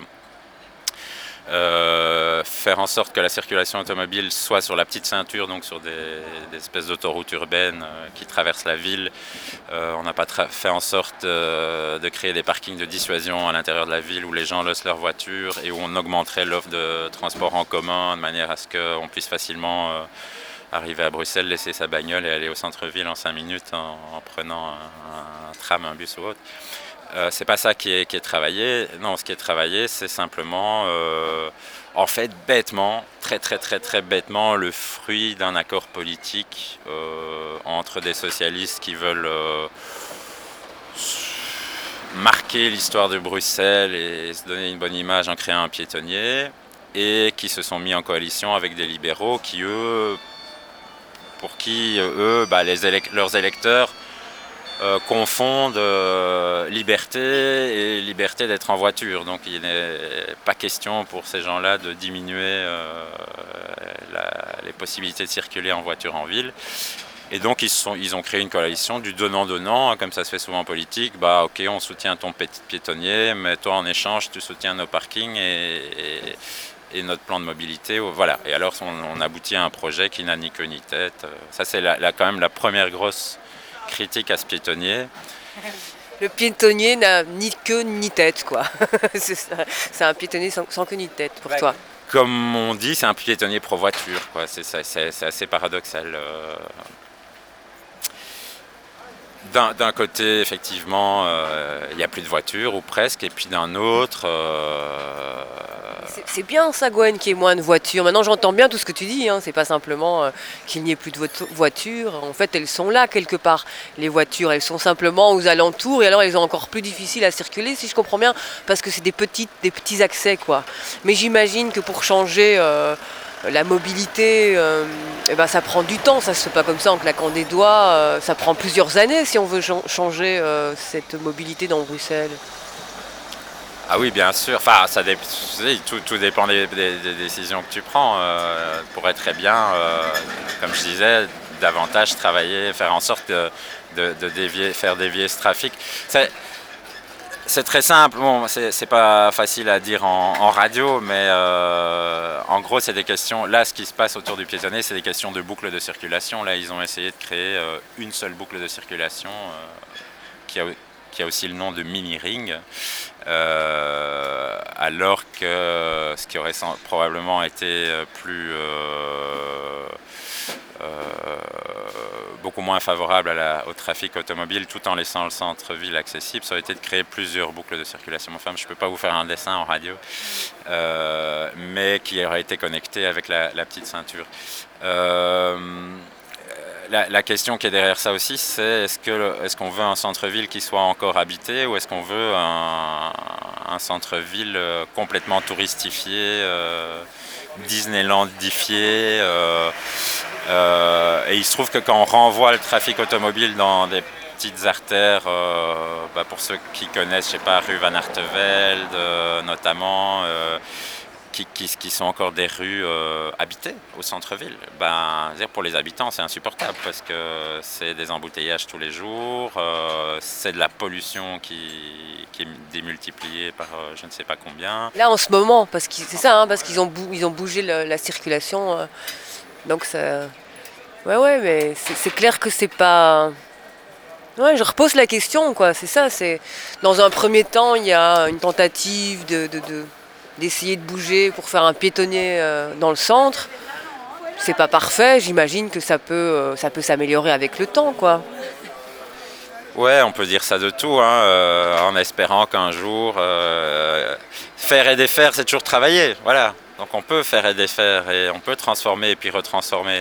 euh, faire en sorte que la circulation automobile soit sur la petite ceinture, donc sur des, des espèces d'autoroutes urbaines euh, qui traversent la ville. Euh, on n'a pas tra- fait en sorte euh, de créer des parkings de dissuasion à l'intérieur de la ville où les gens laissent leur voiture et où on augmenterait l'offre de transport en commun de manière à ce qu'on puisse facilement euh, arriver à Bruxelles, laisser sa bagnole et aller au centre-ville en cinq minutes en, en prenant un, un tram, un bus ou autre. Euh, c'est pas ça qui est, qui est travaillé. Non, ce qui est travaillé, c'est simplement, euh, en fait, bêtement, très très très très bêtement, le fruit d'un accord politique euh, entre des socialistes qui veulent euh, marquer l'histoire de Bruxelles et se donner une bonne image en créant un piétonnier, et qui se sont mis en coalition avec des libéraux qui, eux, pour qui, eux, bah, les élec- leurs électeurs Euh, confondent euh, liberté et liberté d'être en voiture. Donc il n'est pas question pour ces gens-là de diminuer euh, la, les possibilités de circuler en voiture en ville. Et donc ils, sont, ils ont créé une coalition du donnant-donnant, comme ça se fait souvent en politique. Bah ok, on soutient ton petit piétonnier, mais toi en échange tu soutiens nos parkings et, et, et notre plan de mobilité. Voilà. Et alors on, on aboutit à un projet qui n'a ni queue ni tête. Ça c'est la, la, quand même la première grosse critique à ce piétonnier. Le piétonnier n'a ni queue ni tête, quoi. c'est, ça. C'est un piétonnier sans, sans queue ni tête pour ouais. toi. Comme on dit, c'est un piétonnier pro-voiture, quoi. C'est, c'est, c'est assez paradoxal. Euh... D'un, d'un côté, effectivement, euh, il n'y a plus de voitures, ou presque, et puis d'un autre... Euh... C'est, c'est bien ça, Gwen, qu'il y ait moins de voitures. Maintenant, j'entends bien tout ce que tu dis. Hein. C'est pas simplement euh, qu'il n'y ait plus de vo- voitures. En fait, elles sont là, quelque part, les voitures. Elles sont simplement aux alentours, et alors elles sont encore plus difficiles à circuler, si je comprends bien, parce que c'est des, petites, des petits accès, quoi. Mais j'imagine que pour changer... Euh, la mobilité, euh, eh ben, ça prend du temps, ça se fait pas comme ça en claquant des doigts, euh, ça prend plusieurs années si on veut ch- changer euh, cette mobilité dans Bruxelles. Ah oui, bien sûr, enfin, ça dé- tout, tout dépend des, des, des décisions que tu prends. Euh, pourrait très bien, euh, comme je disais, davantage travailler, faire en sorte de, de, de dévier, faire dévier ce trafic. C'est, C'est très simple, bon, c'est, c'est pas facile à dire en, en radio, mais euh, en gros c'est des questions, là ce qui se passe autour du piétonnier c'est des questions de boucle de circulation. Là ils ont essayé de créer euh, une seule boucle de circulation euh, qui, a, qui a aussi le nom de mini-ring, euh, alors que ce qui aurait sans, probablement été plus... Euh, Euh, beaucoup moins favorable à la, au trafic automobile tout en laissant le centre-ville accessible, ça aurait été de créer plusieurs boucles de circulation. Enfin, je ne peux pas vous faire un dessin en radio, euh, mais qui aurait été connecté avec la, la petite ceinture. Euh, la, la question qui est derrière ça aussi, c'est est-ce que, est-ce qu'on veut un centre-ville qui soit encore habité ou est-ce qu'on veut un, un centre-ville complètement touristifié, euh, Disneylandifié euh, euh, et il se trouve que quand on renvoie le trafic automobile dans des petites artères, euh, bah pour ceux qui connaissent, je sais pas, rue Van Artevelde euh, notamment, euh, qui, qui, qui sont encore des rues euh, habitées au centre-ville, ben, dire pour les habitants c'est insupportable parce que c'est des embouteillages tous les jours, euh, c'est de la pollution qui, qui est démultipliée par euh, je ne sais pas combien. Là en ce moment, parce que c'est ça, hein, parce qu'ils ont, bou- ils ont bougé le, la circulation, euh, donc ça... Ouais ouais, mais c'est, c'est clair que c'est pas... Ouais, je repose la question, quoi, c'est ça, c'est... Dans un premier temps, il y a une tentative de... de, de... d'essayer de bouger pour faire un piétonnier euh, dans le centre. C'est pas parfait, j'imagine que ça peut, euh, ça peut s'améliorer avec le temps, quoi. Ouais, on peut dire ça de tout, hein, euh, en espérant qu'un jour, euh, faire et défaire, c'est toujours travailler, voilà. Donc on peut faire et défaire et on peut transformer et puis retransformer.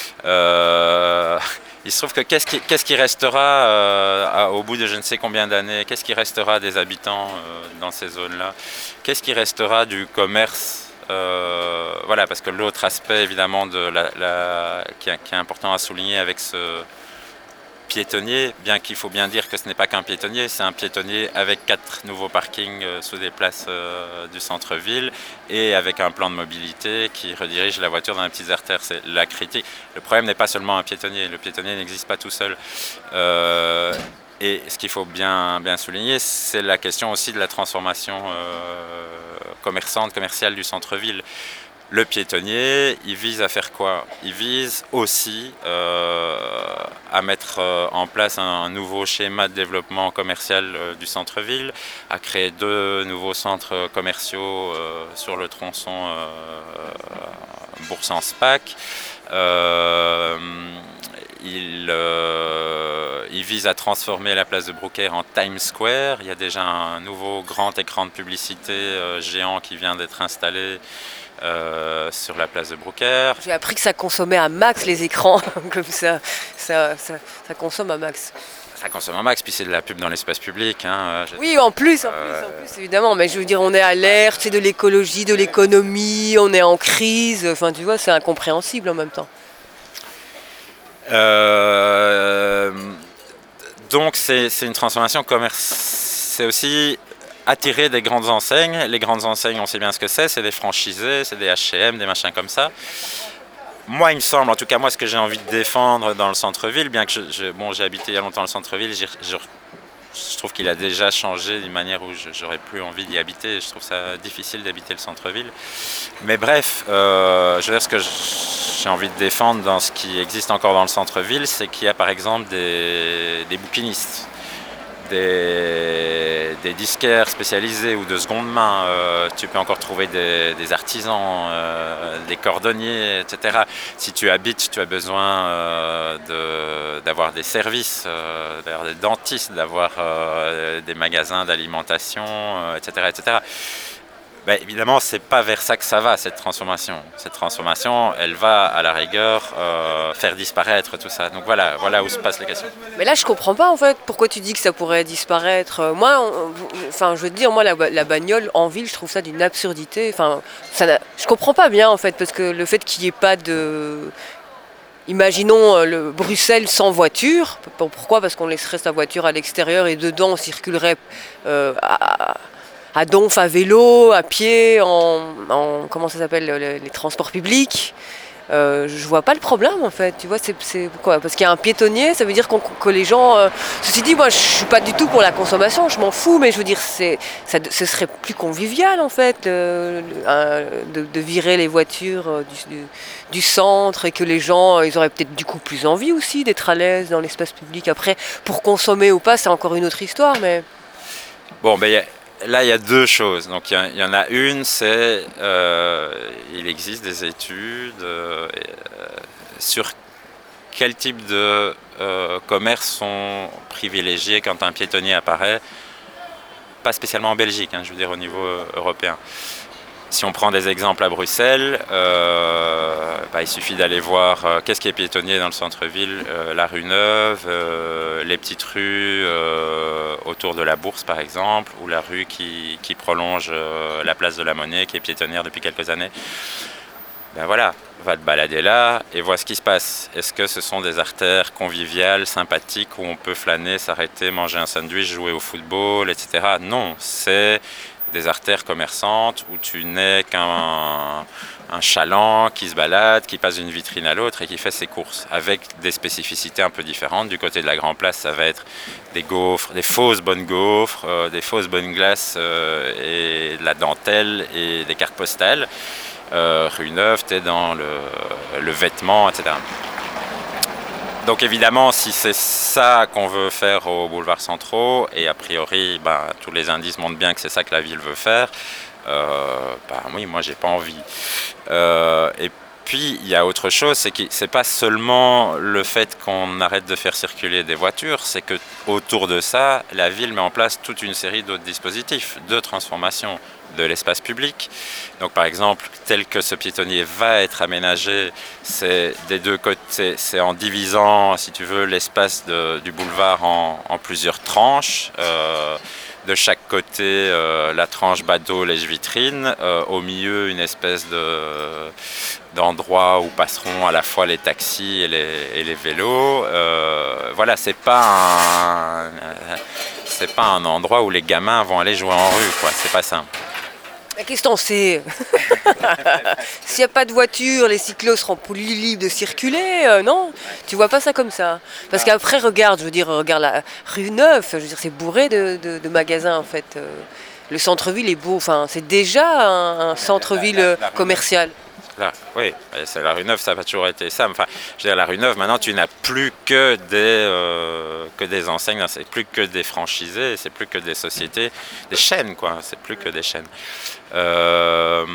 Euh, il se trouve que qu'est-ce qui, qu'est-ce qui restera euh, au bout de je ne sais combien d'années, qu'est-ce qui restera des habitants euh, dans ces zones-là? Qu'est-ce qui restera du commerce? euh, Voilà, parce que l'autre aspect évidemment de la, la, qui, est, qui est important à souligner avec ce piétonnier, bien qu'il faut bien dire que ce n'est pas qu'un piétonnier, c'est un piétonnier avec quatre nouveaux parkings euh, sous des places euh, du centre-ville et avec un plan de mobilité qui redirige la voiture dans les petites artères. C'est la critique. Le problème n'est pas seulement un piétonnier, le piétonnier n'existe pas tout seul. Euh, et ce qu'il faut bien, bien souligner, c'est la question aussi de la transformation euh, commerçante, commerciale du centre-ville. Le piétonnier, il vise à faire quoi? Il vise aussi euh, à mettre euh, en place un, un nouveau schéma de développement commercial euh, du centre-ville, à créer deux nouveaux centres commerciaux euh, sur le tronçon euh, Bourg-en-Spac. Euh, il, euh, il vise à transformer la place de Brouckère en Times Square. Il y a déjà un nouveau grand écran de publicité euh, géant qui vient d'être installé Euh, sur la place de Brouckère. J'ai appris que ça consommait à max les écrans, comme ça, ça, ça, ça consomme à max. Ça consomme à max, puis c'est de la pub dans l'espace public. Hein. Oui, en plus, en, euh... plus, en plus, évidemment, mais je veux dire, on est à l'ère, c'est de l'écologie, de l'économie, on est en crise, enfin tu vois, c'est incompréhensible en même temps. Euh... Donc c'est, c'est une transformation commerciale, c'est aussi attirer des grandes enseignes. Les grandes enseignes, on sait bien ce que c'est, c'est des franchisés, c'est des H et M, des machins comme ça. Moi, il me semble, en tout cas moi, ce que j'ai envie de défendre dans le centre-ville, bien que je, je, bon, j'ai habité il y a longtemps le centre-ville, je, je, je trouve qu'il a déjà changé d'une manière où je, j'aurais plus envie d'y habiter. Je trouve ça difficile d'habiter le centre-ville. Mais bref, euh, je veux dire, ce que j'ai envie de défendre dans ce qui existe encore dans le centre-ville, c'est qu'il y a par exemple des, des bouquinistes. Des, des disquaires spécialisés ou de seconde main, euh, tu peux encore trouver des, des artisans, euh, des cordonniers, et cetera. Si tu habites, tu as besoin euh, de, d'avoir des services, euh, d'avoir des dentistes, d'avoir euh, des magasins d'alimentation, euh, et cetera, et cetera. Ben, évidemment, c'est pas vers ça que ça va, cette transformation. Cette transformation, elle va, à la rigueur, euh, faire disparaître tout ça. Donc voilà, voilà où se passent les questions. Mais là, je comprends pas, en fait, pourquoi tu dis que ça pourrait disparaître. Moi, on, enfin, je veux te dire, moi, la, la bagnole en ville, je trouve ça d'une absurdité. Enfin, ça n'a, je comprends pas bien, en fait, parce que le fait qu'il n'y ait pas de... Imaginons le Bruxelles sans voiture. Pourquoi? Parce qu'on laisserait sa voiture à l'extérieur et dedans, on circulerait euh, à... à Donf à vélo, à pied, en, en comment ça s'appelle, les, les transports publics. Euh, je vois pas le problème en fait, tu vois, c'est, c'est quoi? Parce qu'il y a un piétonnier, ça veut dire qu'on, que les gens... Euh, ceci dit, moi je suis pas du tout pour la consommation, je m'en fous, mais je veux dire, c'est, ça, ce serait plus convivial en fait, euh, de, de virer les voitures du, du, du centre et que les gens, ils auraient peut-être du coup plus envie aussi d'être à l'aise dans l'espace public. Après, pour consommer ou pas, c'est encore une autre histoire, mais... Bon, ben... Y a... Là, il y a deux choses. Donc, il y, y en a une, c'est euh, il existe des études euh, sur quel type de euh, commerces sont privilégiés quand un piétonnier apparaît. Pas spécialement en Belgique, hein, je veux dire au niveau euh, européen. Si on prend des exemples à Bruxelles, euh, bah, il suffit d'aller voir euh, qu'est-ce qui est piétonnier dans le centre-ville, euh, la rue Neuve, euh, les petites rues euh, autour de la Bourse par exemple, ou la rue qui, qui prolonge euh, la place de la Monnaie, qui est piétonnière depuis quelques années. Ben voilà, va te balader là et vois ce qui se passe. Est-ce que ce sont des artères conviviales, sympathiques, où on peut flâner, s'arrêter, manger un sandwich, jouer au football, et cetera. Non, c'est des artères commerçantes où tu n'es qu'un un chaland qui se balade, qui passe d'une vitrine à l'autre et qui fait ses courses, avec des spécificités un peu différentes. Du côté de la Grand Place, ça va être des gaufres, des fausses bonnes gaufres, euh, des fausses bonnes glaces euh, et de la dentelle et des cartes postales. Euh, rue Neuve, tu es dans le, le vêtement, et cetera. Donc évidemment, si c'est ça qu'on veut faire au boulevard Centraux, et a priori, ben, tous les indices montrent bien que c'est ça que la ville veut faire, euh, ben oui, moi j'ai pas envie. Euh, et puis il y a autre chose, c'est que c'est pas seulement le fait qu'on arrête de faire circuler des voitures, c'est que autour de ça, la ville met en place toute une série d'autres dispositifs de transformation de l'espace public. Donc par exemple, tel que ce piétonnier va être aménagé, c'est des deux côtés, c'est en divisant, si tu veux, l'espace de, du boulevard en, en plusieurs tranches. Euh, de chaque côté, euh, la tranche bas-dos, lèche-vitrine, euh, au milieu, une espèce de, d'endroit où passeront à la fois les taxis et les, et les vélos. Euh, voilà, c'est pas un, c'est pas un endroit où les gamins vont aller jouer en rue, quoi. C'est pas simple. Mais qu'est-ce que t'en sais? S'il n'y a pas de voiture, les cyclos seront plus libres de circuler, euh, non? Tu vois pas ça comme ça? Parce qu'après, regarde, je veux dire, regarde la rue Neuve, je veux dire, c'est bourré de, de, de magasins en fait. Euh, le centre-ville est beau, enfin, c'est déjà un, un centre-ville la, la, la commercial. Là, oui, c'est la rue Neuve, ça a toujours été ça. Enfin, je veux dire, la rue Neuve, maintenant, tu n'as plus que des, euh, que des enseignes, c'est plus que des franchisés, c'est plus que des sociétés, des chaînes, quoi. C'est plus que des chaînes. Euh,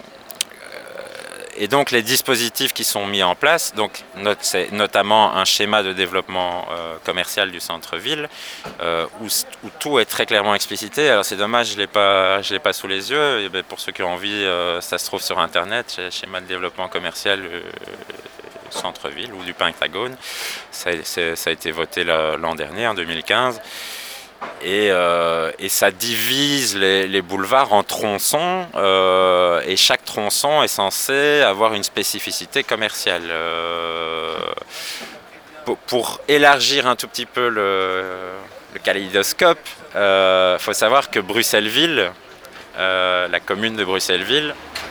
et donc, les dispositifs qui sont mis en place, donc, c'est notamment un schéma de développement euh, commercial du centre-ville, euh, où, où tout est très clairement explicité. Alors, c'est dommage, je ne l'ai pas, je l'ai pas sous les yeux. Et bien, pour ceux qui ont envie, euh, ça se trouve sur Internet, schéma de développement commercial euh, centre-ville ou du Pentagone. Ça, ça a été voté l'an dernier, en deux mille quinze. Et, euh, et ça divise les, les boulevards en tronçons euh, et chaque tronçon est censé avoir une spécificité commerciale. Euh, pour, pour élargir un tout petit peu le, le kaléidoscope, il euh, faut savoir que Bruxelles-Ville, euh, la commune de Bruxelles-Ville,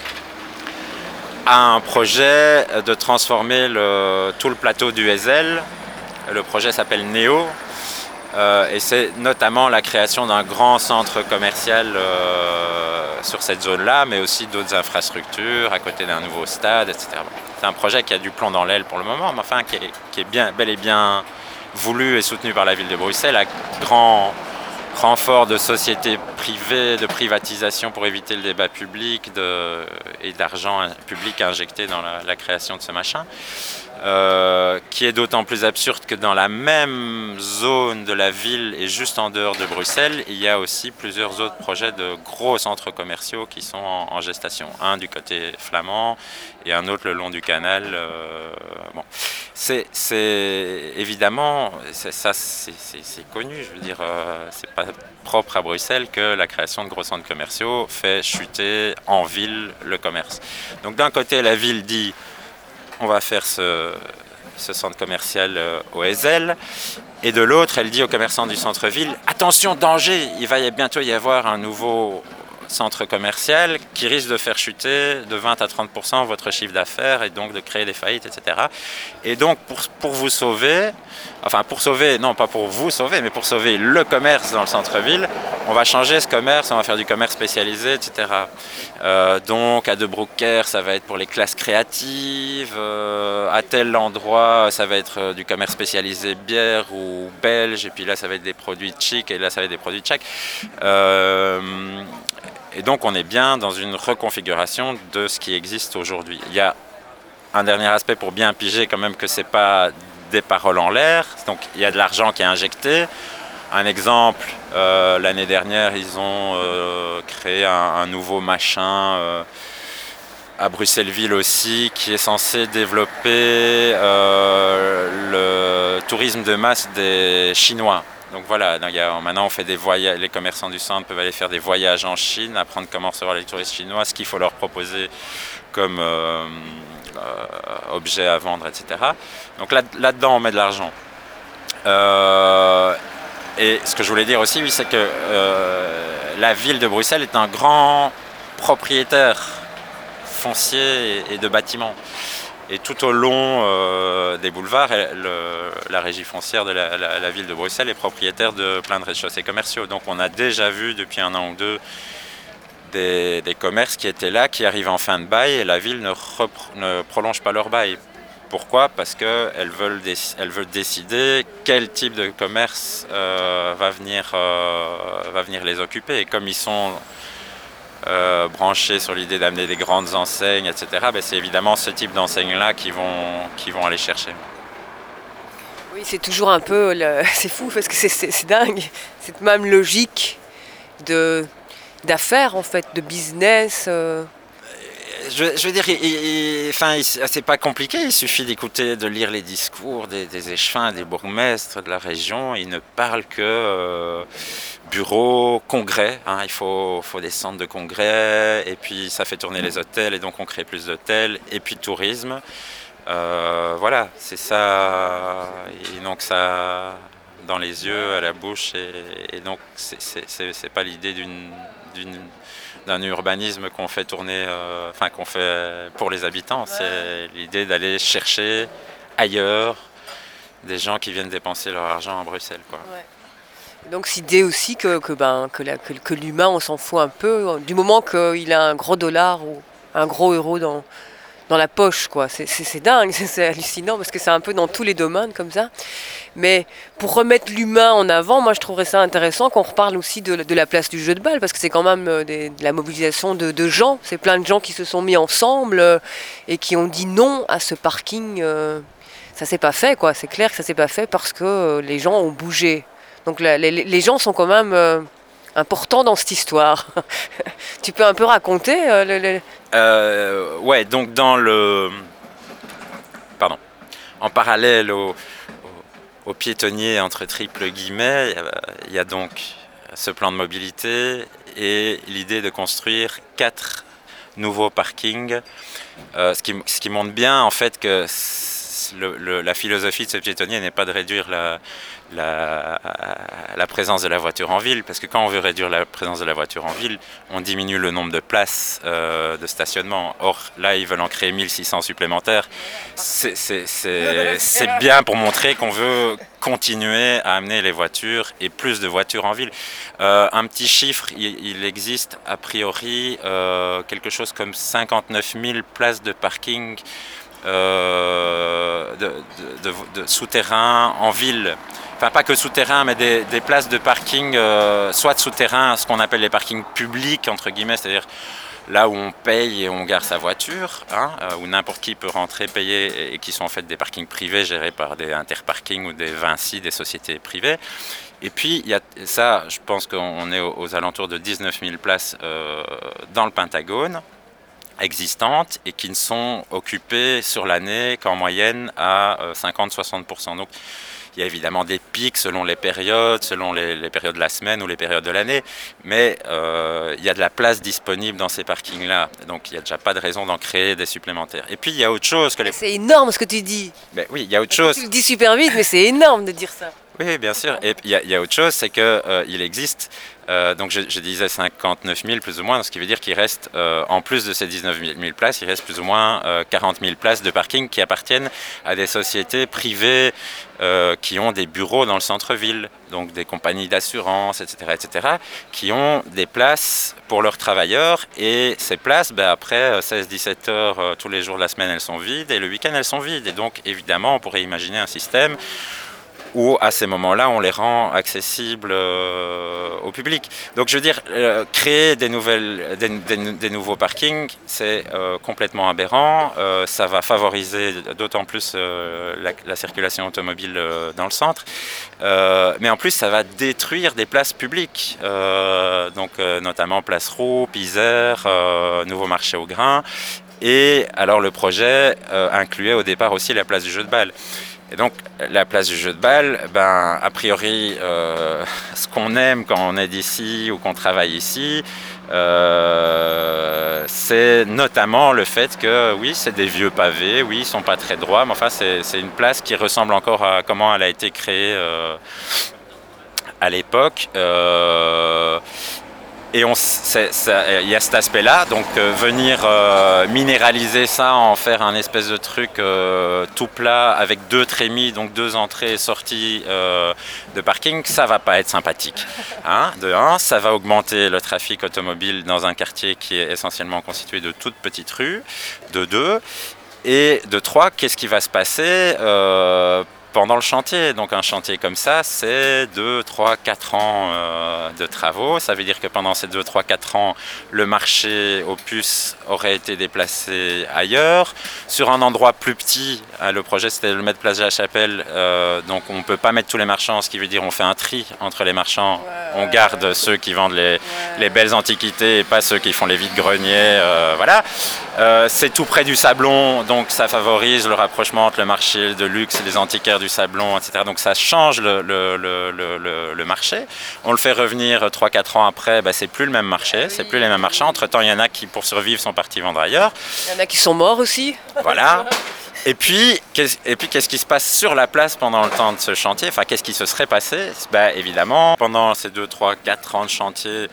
a un projet de transformer le, tout le plateau du Heysel. Le projet s'appelle Néo. Euh, et c'est notamment la création d'un grand centre commercial euh, sur cette zone-là, mais aussi d'autres infrastructures à côté d'un nouveau stade, et cetera. Bon, c'est un projet qui a du plomb dans l'aile pour le moment, mais enfin qui est, qui est bien, bel et bien voulu et soutenu par la ville de Bruxelles, à grand renfort de sociétés privées, de privatisation pour éviter le débat public de, et d'argent public injecté dans la, la création de ce machin. Euh, qui est d'autant plus absurde que dans la même zone de la ville et juste en dehors de Bruxelles, il y a aussi plusieurs autres projets de gros centres commerciaux qui sont en, en gestation. Un du côté flamand et un autre le long du canal. Euh, bon. c'est, c'est évidemment, c'est, ça c'est, c'est, c'est connu, je veux dire, euh, c'est pas propre à Bruxelles que la création de gros centres commerciaux fait chuter en ville le commerce. Donc d'un côté, la ville dit on va faire ce, ce centre commercial euh, au Heysel, et de l'autre, elle dit aux commerçants du centre-ville, attention, danger, il va y bientôt y avoir un nouveau centre commercial qui risque de faire chuter de vingt à trente pour cent votre chiffre d'affaires et donc de créer des faillites, et cetera. Et donc, pour, pour vous sauver, enfin pour sauver, non pas pour vous sauver, mais pour sauver le commerce dans le centre-ville, on va changer ce commerce, on va faire du commerce spécialisé, et cetera. Euh, donc, à De Broecker, ça va être pour les classes créatives, euh, à tel endroit, ça va être du commerce spécialisé bière ou belge, et puis là, ça va être des produits tchèques, et là, ça va être des produits tchèques. Euh, Et donc on est bien dans une reconfiguration de ce qui existe aujourd'hui. Il y a un dernier aspect pour bien piger quand même que ce n'est pas des paroles en l'air. Donc il y a de l'argent qui est injecté. Un exemple, euh, l'année dernière, ils ont euh, créé un, un nouveau machin euh, à Bruxelles-Ville aussi, qui est censé développer euh, le tourisme de masse des Chinois. Donc voilà, il y a, maintenant on fait des voyages, les commerçants du centre peuvent aller faire des voyages en Chine, apprendre comment recevoir les touristes chinois, ce qu'il faut leur proposer comme euh, euh, objet à vendre, et cetera. Donc là, là-dedans, on met de l'argent. Euh, et ce que je voulais dire aussi, oui, c'est que euh, la ville de Bruxelles est un grand propriétaire foncier et, et de bâtiments. Et tout au long euh, des boulevards, le, la régie foncière de la, la, la ville de Bruxelles est propriétaire de plein de rez-de-chaussée commerciaux. Donc on a déjà vu depuis un an ou deux des, des commerces qui étaient là, qui arrivent en fin de bail et la ville ne, repr- ne prolonge pas leur bail. Pourquoi ? Parce qu'elles veulent, déc- elles veulent décider quel type de commerce euh, va, venir, euh, va venir les occuper. Et comme ils sont euh, branchés sur l'idée d'amener des grandes enseignes, et cetera, ben c'est évidemment ce type d'enseignes-là qui vont, qui vont aller chercher. Oui, c'est toujours un peu... Le... C'est fou parce que c'est, c'est, c'est dingue. Cette même logique de, d'affaires, en fait, de business... Euh... Je, je veux dire, il, il, enfin, il, c'est pas compliqué, il suffit d'écouter, de lire les discours des, des échevins, des bourgmestres de la région. Ils ne parlent que euh, bureaux, congrès. Hein, il faut, faut des centres de congrès, et puis ça fait tourner les hôtels, et donc on crée plus d'hôtels, et puis tourisme. Euh, voilà, c'est ça. Et donc ça, dans les yeux, à la bouche, et, et donc c'est, c'est, c'est, c'est pas l'idée d'une, d'une d'un urbanisme qu'on fait tourner, euh, enfin qu'on fait pour les habitants. C'est l'idée d'aller chercher ailleurs des gens qui viennent dépenser leur argent à Bruxelles, quoi. Ouais. Donc cette idée aussi que, que, ben, que, la, que, que l'humain, on s'en fout un peu, du moment qu'il a un gros dollar ou un gros euro dans, dans la poche, quoi. C'est, c'est, c'est dingue, c'est, c'est hallucinant, parce que c'est un peu dans tous les domaines comme ça. Mais pour remettre l'humain en avant, moi je trouverais ça intéressant qu'on reparle aussi de, de la place du jeu de balle, parce que c'est quand même des, de la mobilisation de, de gens. C'est plein de gens qui se sont mis ensemble euh, et qui ont dit non à ce parking. Euh, ça s'est pas fait, quoi. C'est clair que ça s'est pas fait parce que euh, les gens ont bougé. Donc la, les, les gens sont quand même euh, importants dans cette histoire. Tu peux un peu raconter euh, le, le... Euh, ouais, donc dans le... Pardon. En parallèle au... Aux piétonniers entre triples guillemets, il y a donc ce plan de mobilité et l'idée de construire quatre nouveaux parkings, euh, ce, qui, ce qui montre bien en fait que le, le, la philosophie de ce piétonnier n'est pas de réduire la, la, la présence de la voiture en ville, parce que quand on veut réduire la présence de la voiture en ville, on diminue le nombre de places euh, de stationnement. Or là, ils veulent en créer mille six cents supplémentaires. C'est, c'est, c'est, c'est bien pour montrer qu'on veut continuer à amener les voitures et plus de voitures en ville. Euh, un petit chiffre, il, il existe a priori euh, quelque chose comme cinquante-neuf mille places de parking Euh, de, de, de, de souterrain en ville, enfin pas que souterrain, mais des, des places de parking, euh, soit de souterrain, ce qu'on appelle les parkings publics entre guillemets, c'est-à-dire là où on paye et on gare sa voiture, hein, euh, où n'importe qui peut rentrer, payer, et, et qui sont en fait des parkings privés gérés par des Interparking ou des Vinci, des sociétés privées. Et puis il y a ça, je pense qu'on est aux, aux alentours de dix-neuf mille places euh, dans le Pentagone existantes et qui ne sont occupées sur l'année qu'en moyenne à cinquante à soixante pour cent. Donc il y a évidemment des pics selon les périodes, selon les, les périodes de la semaine ou les périodes de l'année, mais euh, il y a de la place disponible dans ces parkings-là, donc il n'y a déjà pas de raison d'en créer des supplémentaires. Et puis il y a autre chose que les... C'est énorme ce que tu dis. Ben oui, il y a autre chose. Tu le dis super vite, mais c'est énorme de dire ça. Oui, bien sûr. Et il y, y a autre chose, c'est qu'il euh, existe, euh, donc je, je disais cinquante-neuf mille plus ou moins, ce qui veut dire qu'il reste, euh, en plus de ces dix-neuf mille places, il reste plus ou moins euh, quarante mille places de parking qui appartiennent à des sociétés privées euh, qui ont des bureaux dans le centre-ville, donc des compagnies d'assurance, et cetera, et cetera, qui ont des places pour leurs travailleurs. Et ces places, ben, après seize à dix-sept heures, euh, tous les jours de la semaine, elles sont vides, et le week-end, elles sont vides. Et donc, évidemment, on pourrait imaginer un système où à ces moments-là, on les rend accessibles euh, au public. Donc je veux dire, euh, créer des, nouvelles, des, des, des nouveaux parkings, c'est euh, complètement aberrant. Euh, ça va favoriser d'autant plus euh, la, la circulation automobile euh, dans le centre. Euh, mais en plus, ça va détruire des places publiques, euh, donc euh, notamment Place Roux, Isère, euh, Nouveau Marché au Grain. Et alors le projet euh, incluait au départ aussi la place du jeu de balle. Et donc la place du jeu de balle, ben, a priori, euh, ce qu'on aime quand on est d'ici ou qu'on travaille ici, euh, c'est notamment le fait que oui, c'est des vieux pavés, oui, ils sont pas très droits, mais enfin c'est, c'est une place qui ressemble encore à comment elle a été créée euh, à l'époque. Euh, Et il y a cet aspect-là, donc euh, venir euh, minéraliser ça, en faire un espèce de truc euh, tout plat avec deux trémies, donc deux entrées et sorties euh, de parking, ça va pas être sympathique. Hein, de un, ça va augmenter le trafic automobile dans un quartier qui est essentiellement constitué de toutes petites rues. De deux, et de trois, qu'est-ce qui va se passer euh, pendant le chantier? Donc un chantier comme ça, c'est deux, trois, quatre ans euh, de travaux. Ça veut dire que pendant ces deux, trois, quatre ans, le marché aux puces aurait été déplacé ailleurs. Sur un endroit plus petit, hein, le projet c'était de le mettre place de la Chapelle, euh, donc on ne peut pas mettre tous les marchands, ce qui veut dire on fait un tri entre les marchands. Ouais, on garde ouais, ceux qui vendent les, ouais. les belles antiquités et pas ceux qui font les vides-greniers. Euh, voilà. Euh, c'est tout près du Sablon, donc ça favorise le rapprochement entre le marché de luxe et les antiquaires du Sablon, et cetera. Donc ça change le, le, le, le, le marché. On le fait revenir trois quatre ans après, bah, c'est plus le même marché, c'est plus les mêmes marchands. Entre-temps, il y en a qui, pour survivre, sont partis vendre ailleurs. Il y en a qui sont morts aussi. Voilà. Et puis, qu'est-ce, et puis, qu'est-ce qui se passe sur la place pendant le temps de ce chantier? Enfin, qu'est-ce qui se serait passé? Bah, évidemment, pendant ces deux, trois, quatre ans de chantier,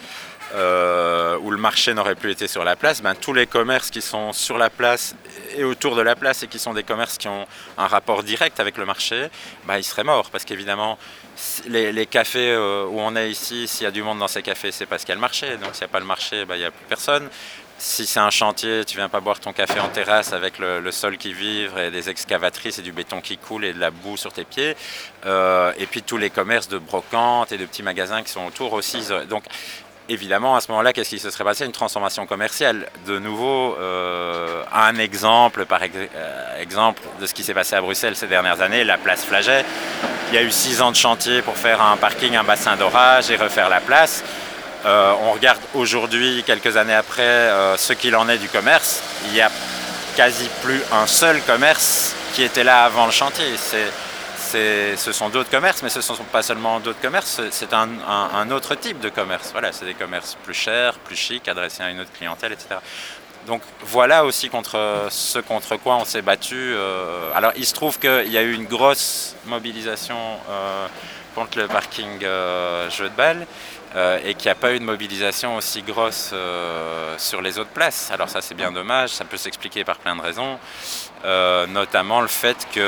Euh, où le marché n'aurait plus été sur la place, ben, tous les commerces qui sont sur la place et autour de la place et qui sont des commerces qui ont un rapport direct avec le marché, ben, ils seraient morts. Parce qu'évidemment, les, les cafés euh, où on est ici, s'il y a du monde dans ces cafés, c'est parce qu'il y a le marché. Donc s'il n'y a pas le marché, ben, il n'y a plus personne. Si c'est un chantier, tu ne viens pas boire ton café en terrasse avec le, le sol qui vibre et des excavatrices et du béton qui coule et de la boue sur tes pieds. Euh, et puis tous les commerces de brocantes et de petits magasins qui sont autour aussi. Donc, évidemment, à ce moment-là, qu'est-ce qui se serait passé? Une transformation commerciale. De nouveau, euh, un exemple, par ex- euh, exemple de ce qui s'est passé à Bruxelles ces dernières années, la place Flaget. Il y a eu six ans de chantier pour faire un parking, un bassin d'orage et refaire la place. Euh, on regarde aujourd'hui, quelques années après, euh, ce qu'il en est du commerce. Il n'y a quasi plus un seul commerce qui était là avant le chantier. C'est, C'est, ce sont d'autres commerces, mais ce ne sont pas seulement d'autres commerces, c'est un, un, un autre type de commerce. Voilà, c'est des commerces plus chers, plus chics, adressés à une autre clientèle, et cetera. Donc voilà aussi contre ce contre quoi on s'est battu. Euh, alors il se trouve qu'il y a eu une grosse mobilisation euh, contre le parking euh, jeu de balle euh, et qu'il n'y a pas eu de mobilisation aussi grosse euh, sur les autres places. Alors ça c'est bien dommage, ça peut s'expliquer par plein de raisons, euh, notamment le fait que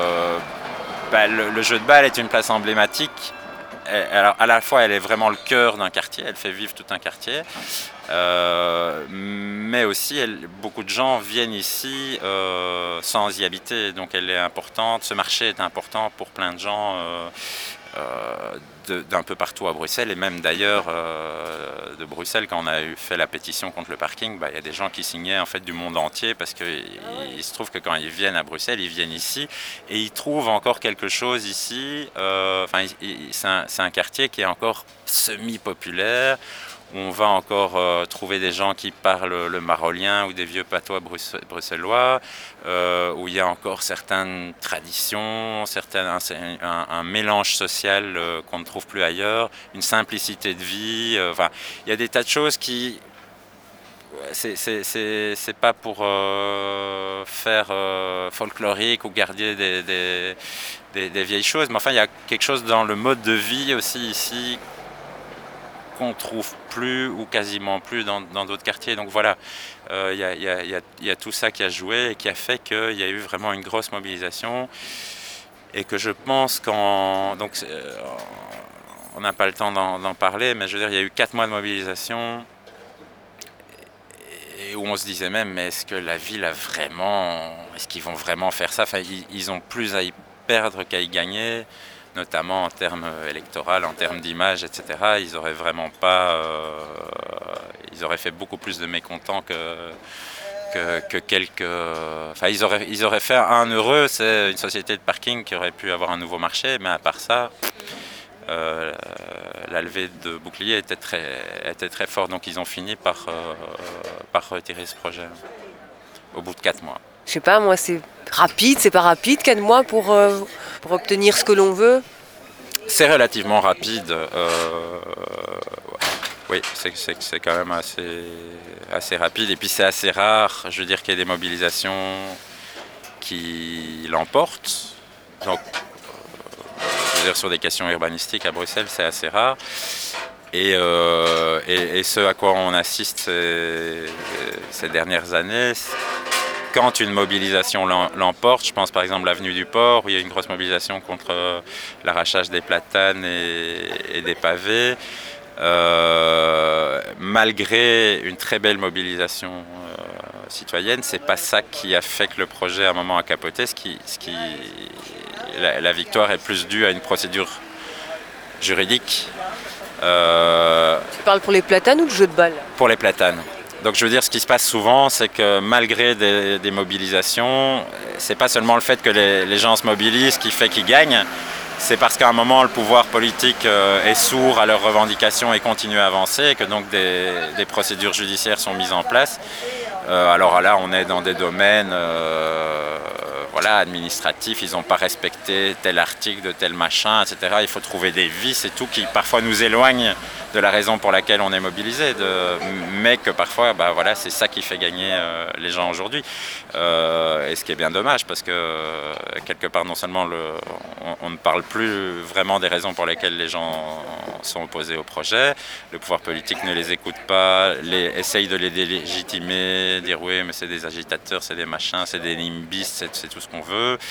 Bah, le, le jeu de balle est une place emblématique. Alors, à la fois, elle est vraiment le cœur d'un quartier, elle fait vivre tout un quartier. Euh, mais aussi, elle, beaucoup de gens viennent ici euh, sans y habiter. Donc, elle est importante. Ce marché est important pour plein de gens euh, euh, de, d'un peu partout à Bruxelles. Et même d'ailleurs, euh, de Bruxelles, quand on a eu fait la pétition contre le parking, bah, y a des gens qui signaient en fait, du monde entier parce qu'il se trouve que quand ils viennent à Bruxelles, ils viennent ici et ils trouvent encore quelque chose ici. Euh, enfin, c'est un, c'est un quartier qui est encore semi-populaire, où on va encore euh, trouver des gens qui parlent le marolien ou des vieux patois bruxellois, bruxellois euh, où il y a encore certaines traditions, certaines, un, un, un mélange social euh, qu'on ne trouve plus ailleurs, une simplicité de vie. Euh, enfin, il y a des tas de choses qui... C'est, c'est, c'est, c'est pas pour euh, faire euh, folklorique ou garder des, des, des, des vieilles choses, mais enfin, il y a quelque chose dans le mode de vie aussi ici qu'on trouve plus ou quasiment plus dans, dans d'autres quartiers. Donc voilà, il euh, y, y, y, y a tout ça qui a joué et qui a fait qu'il y a eu vraiment une grosse mobilisation et que je pense qu'en... Donc, euh, on n'a pas le temps d'en, d'en parler, mais je veux dire, il y a eu quatre mois de mobilisation et où on se disait même, mais est-ce que la ville a vraiment... Est-ce qu'ils vont vraiment faire ça? Enfin, ils, ils ont plus à y perdre qu'à y gagner. notamment en termes électoraux, en termes d'image, et cetera. Ils auraient vraiment pas, euh, ils auraient fait beaucoup plus de mécontents que, que, que quelques. Enfin, ils auraient, ils auraient fait un heureux, c'est une société de parking qui aurait pu avoir un nouveau marché, mais à part ça. Euh, la levée de bouclier était très, était très forte, donc ils ont fini par, euh, par retirer ce projet au bout de quatre mois. Je sais pas, moi c'est rapide, c'est pas rapide, quatre mois pour, euh, pour obtenir ce que l'on veut? C'est relativement rapide, euh, oui, c'est, c'est, c'est quand même assez, assez rapide, et puis c'est assez rare, je veux dire qu'il y ait des mobilisations qui l'emportent, donc je veux dire, sur des questions urbanistiques à Bruxelles, c'est assez rare. Et, euh, et, et ce à quoi on assiste ces, ces dernières années, quand une mobilisation l'emporte, je pense par exemple à l'avenue du Port, où il y a une grosse mobilisation contre l'arrachage des platanes et, et des pavés, euh, malgré une très belle mobilisation euh, citoyenne, c'est pas ça qui a fait que le projet à un moment a capoté. Ce qui, ce qui, la, la victoire est plus due à une procédure juridique. Euh, tu parles pour les platanes ou le jeu de balle? Pour les platanes. Donc je veux dire, ce qui se passe souvent, c'est que malgré des, des mobilisations, c'est pas seulement le fait que les, les gens se mobilisent qui fait qu'ils gagnent, c'est parce qu'à un moment le pouvoir politique euh, est sourd à leurs revendications et continue à avancer, et que donc des, des procédures judiciaires sont mises en place. Euh, alors là, on est dans des domaines euh, voilà, administratifs, ils n'ont pas respecté tel article de tel machin, et cetera. Il faut trouver des vices et tout qui parfois nous éloignent de la raison pour laquelle on est mobilisé, de, mais que parfois, bah, voilà, c'est ça qui fait gagner euh, les gens aujourd'hui. Euh, et ce qui est bien dommage, parce que euh, quelque part, non seulement le, on, on ne parle plus vraiment des raisons pour lesquelles les gens sont opposés au projet, le pouvoir politique ne les écoute pas, les, essaye de les délégitimer, dire oui, mais c'est des agitateurs, c'est des machins, c'est des nimbistes, c'est, c'est tout ce qu'on veut.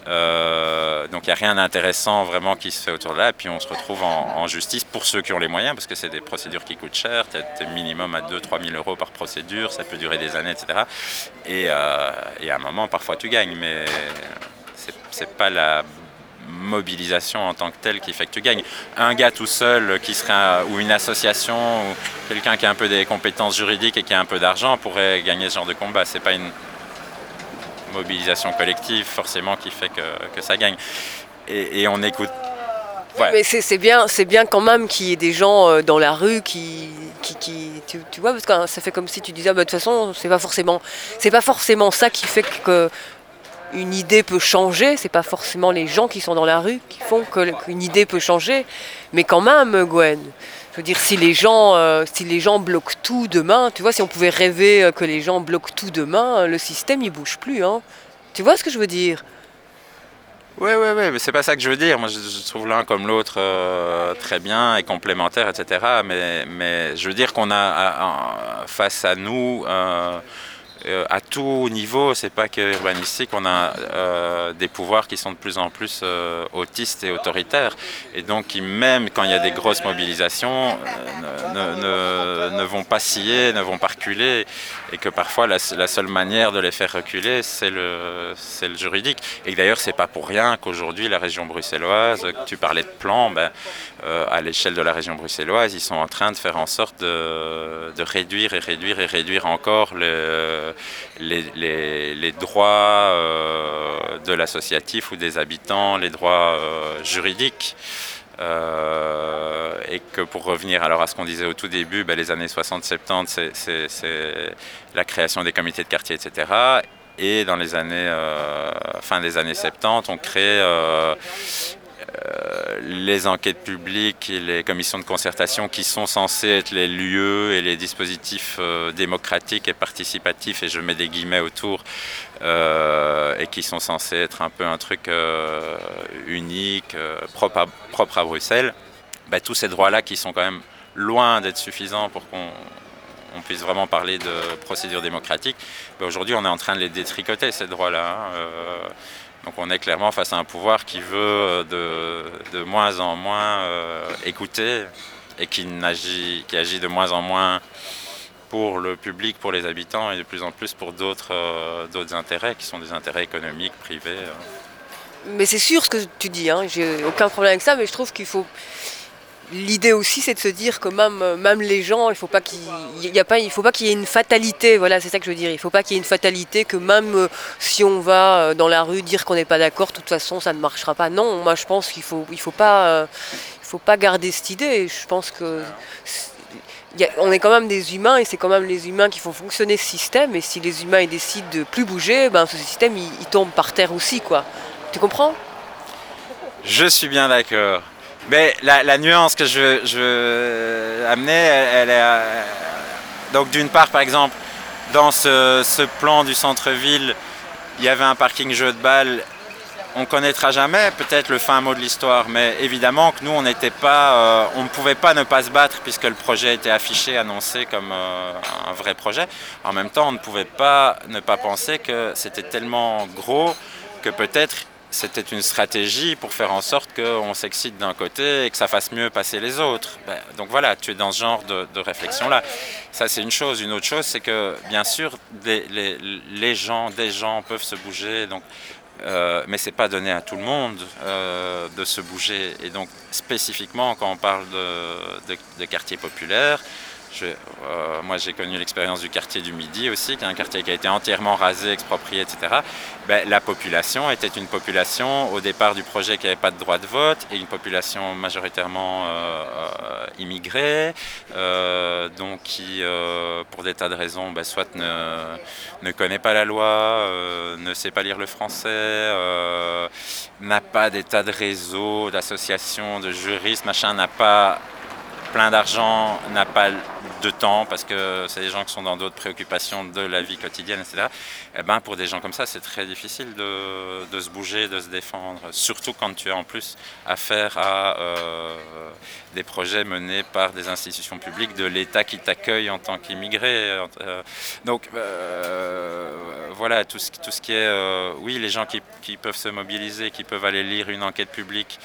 Euh, donc il n'y a rien d'intéressant vraiment qui se fait autour de là, et puis on se retrouve en, en justice pour ceux qui ont les moyens, parce que c'est des procédures qui coûtent cher, tu es minimum à deux à trois mille euros par procédure, ça peut durer des années, et cetera. Et, euh, et à un moment, parfois tu gagnes, mais c'est, c'est pas la mobilisation en tant que telle qui fait que tu gagnes. Un gars tout seul qui serait un, ou une association ou quelqu'un qui a un peu des compétences juridiques et qui a un peu d'argent pourrait gagner ce genre de combat. C'est pas une mobilisation collective forcément qui fait que, que ça gagne. Et, et on écoute. Ouais. Mais c'est, c'est bien, c'est bien quand même qu'il y ait des gens euh, dans la rue qui, qui, qui tu, tu vois, parce que ça fait comme si tu disais, ah, bah, de toute façon, c'est pas forcément, c'est pas forcément ça qui fait que une idée peut changer. C'est pas forcément les gens qui sont dans la rue qui font que, qu'une idée peut changer, mais quand même, Gwen. Je veux dire, si les gens, euh, si les gens bloquent tout demain, tu vois, si on pouvait rêver que les gens bloquent tout demain, le système il bouge plus, hein. Tu vois ce que je veux dire? Oui, oui, oui, mais c'est pas ça que je veux dire. Moi, je, je trouve l'un comme l'autre euh, très bien et complémentaire, et cetera. Mais, mais je veux dire qu'on a à, à, face à nous, euh, euh, à tout niveau, c'est pas que urbanistique, on a euh, des pouvoirs qui sont de plus en plus euh, autistes et autoritaires. Et donc, qui, même quand il y a des grosses mobilisations, euh, ne, ne, ne vont pas scier, ne vont pas reculer. Et que parfois, la, la seule manière de les faire reculer, c'est le, c'est le juridique. Et que d'ailleurs, c'est pas pour rien qu'aujourd'hui, la région bruxelloise, que tu parlais de plan, ben, euh, à l'échelle de la région bruxelloise, ils sont en train de faire en sorte de, de réduire et réduire et réduire encore le, les, les, les droits euh, de l'associatif ou des habitants, les droits euh, juridiques. Euh, et que pour revenir alors à ce qu'on disait au tout début, ben les années soixante soixante-dix, c'est, c'est, c'est la création des comités de quartier, et cetera. Et dans les années, euh, fin des années soixante-dix, on crée euh, euh, les enquêtes publiques et les commissions de concertation qui sont censées être les lieux et les dispositifs euh, démocratiques et participatifs, et je mets des guillemets autour, euh, et qui sont censés être un peu un truc euh, unique, euh, propre, à, propre à Bruxelles. Ben, tous ces droits-là qui sont quand même loin d'être suffisants pour qu'on on puisse vraiment parler de procédure démocratique, ben aujourd'hui on est en train de les détricoter, ces droits-là. Hein. Euh, donc on est clairement face à un pouvoir qui veut de, de moins en moins euh, écouter et qui agit, qui agit de moins en moins pour le public, pour les habitants, et de plus en plus pour d'autres, euh, d'autres intérêts qui sont des intérêts économiques, privés. Euh. mais c'est sûr ce que tu dis, hein, j'ai aucun problème avec ça, mais je trouve qu'il faut... L'idée aussi, c'est de se dire que même, même les gens, il faut pas qu'il y a pas, il faut pas qu'il y ait une fatalité. Voilà, c'est ça que je veux dire. Il faut pas qu'il y ait une fatalité que même euh, si on va euh, dans la rue dire qu'on n'est pas d'accord, de toute façon, ça ne marchera pas. Non, moi, je pense qu'il faut, il faut pas, euh, il faut pas garder cette idée. Je pense que y a, on est quand même des humains et c'est quand même les humains qui font fonctionner ce système. Et si les humains ils décident de plus bouger, ben ce système il, il tombe par terre aussi, quoi. Tu comprends ? Je suis bien d'accord. Mais la, la nuance que je veux, je veux amener, elle, elle est... Euh, donc d'une part, par exemple, dans ce, ce plan du centre-ville, il y avait un parking jeu de balle. On ne connaîtra jamais peut-être le fin mot de l'histoire, mais évidemment que nous, on n'était pas, euh, on ne pouvait pas ne pas se battre puisque le projet était affiché, annoncé comme euh, un vrai projet. En même temps, on ne pouvait pas ne pas penser que c'était tellement gros que peut-être c'était une stratégie pour faire en sorte qu'on s'excite d'un côté et que ça fasse mieux passer les autres. Ben, donc voilà, tu es dans ce genre de, de réflexion-là. Ça, c'est une chose. Une autre chose, c'est que, bien sûr, les, les, les gens, des gens peuvent se bouger, donc, euh, mais ce n'est pas donné à tout le monde euh, de se bouger. Et donc, spécifiquement, quand on parle de, de, de quartier populaire, Je, euh, moi j'ai connu l'expérience du quartier du Midi aussi, qui est un quartier qui a été entièrement rasé, exproprié, et cetera. Ben, la population était une population au départ du projet qui n'avait pas de droit de vote et une population majoritairement euh, euh, immigrée, euh, donc qui, euh, pour des tas de raisons, ben, soit ne, ne connaît pas la loi, euh, ne sait pas lire le français, euh, n'a pas des tas de réseaux, d'associations, de juristes, machin, n'a pas plein d'argent, n'a pas de temps parce que c'est des gens qui sont dans d'autres préoccupations de la vie quotidienne, et cetera. Et ben pour des gens comme ça, c'est très difficile de, de se bouger, de se défendre, surtout quand tu as en plus affaire à euh, des projets menés par des institutions publiques de l'État qui t'accueillent en tant qu'immigré. Euh, donc euh, voilà, tout ce, tout ce qui est, euh, oui, les gens qui, qui peuvent se mobiliser, qui peuvent aller lire une enquête publique,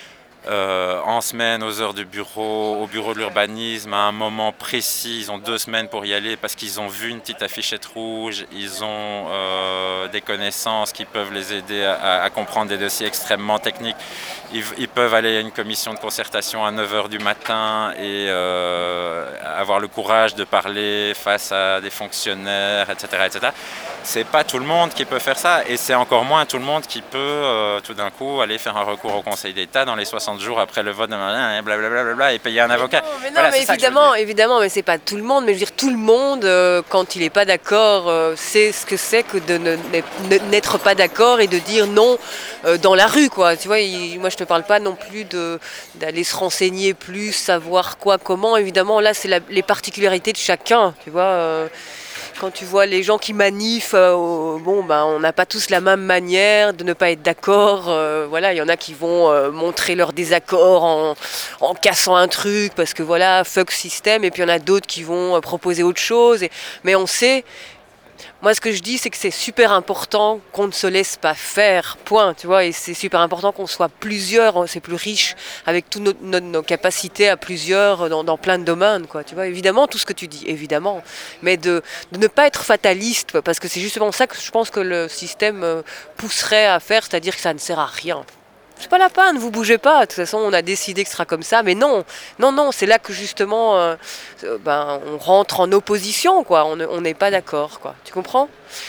Euh, en semaine, aux heures de bureau, au bureau de l'urbanisme, à un moment précis, ils ont deux semaines pour y aller parce qu'ils ont vu une petite affichette rouge, ils ont euh, des connaissances qui peuvent les aider à, à comprendre des dossiers extrêmement techniques. Ils, ils peuvent aller à une commission de concertation à neuf heures du matin et euh, avoir le courage de parler face à des fonctionnaires, et cetera, et cetera. C'est pas tout le monde qui peut faire ça et c'est encore moins tout le monde qui peut euh, tout d'un coup aller faire un recours au Conseil d'État dans les soixante jours après le vote de blablabla bla bla, et payer un avocat. Non, mais, non, voilà, mais évidemment, évidemment, mais c'est pas tout le monde. Mais je veux dire, tout le monde, euh, quand il n'est pas d'accord, euh, sait ce que c'est que de ne, ne, n'être pas d'accord et de dire non euh, dans la rue, quoi. Tu vois, il, moi je te parle pas non plus de d'aller se renseigner plus, savoir quoi, comment. Évidemment, là c'est la, les particularités de chacun, tu vois. Euh, Quand tu vois les gens qui manifent, euh, bon, ben, on n'a pas tous la même manière de ne pas être d'accord. Euh, voilà, il y en a qui vont euh, montrer leur désaccord en, en cassant un truc parce que voilà, fuck système. Et puis il y en a d'autres qui vont euh, proposer autre chose. Et, mais on sait. Moi, ce que je dis, c'est que c'est super important qu'on ne se laisse pas faire, point, tu vois, et c'est super important qu'on soit plusieurs, c'est plus riche, avec toutes nos, nos, nos capacités à plusieurs dans, dans plein de domaines, quoi, tu vois, évidemment, tout ce que tu dis, évidemment, mais de, de ne pas être fataliste, parce que c'est justement ça que je pense que le système pousserait à faire, c'est-à-dire que ça ne sert à rien. C'est pas la peine, vous bougez pas, de toute façon on a décidé que ce sera comme ça, mais non, non, non, c'est là que justement euh, ben, on rentre en opposition, quoi, on n'est pas d'accord, quoi, tu comprends ?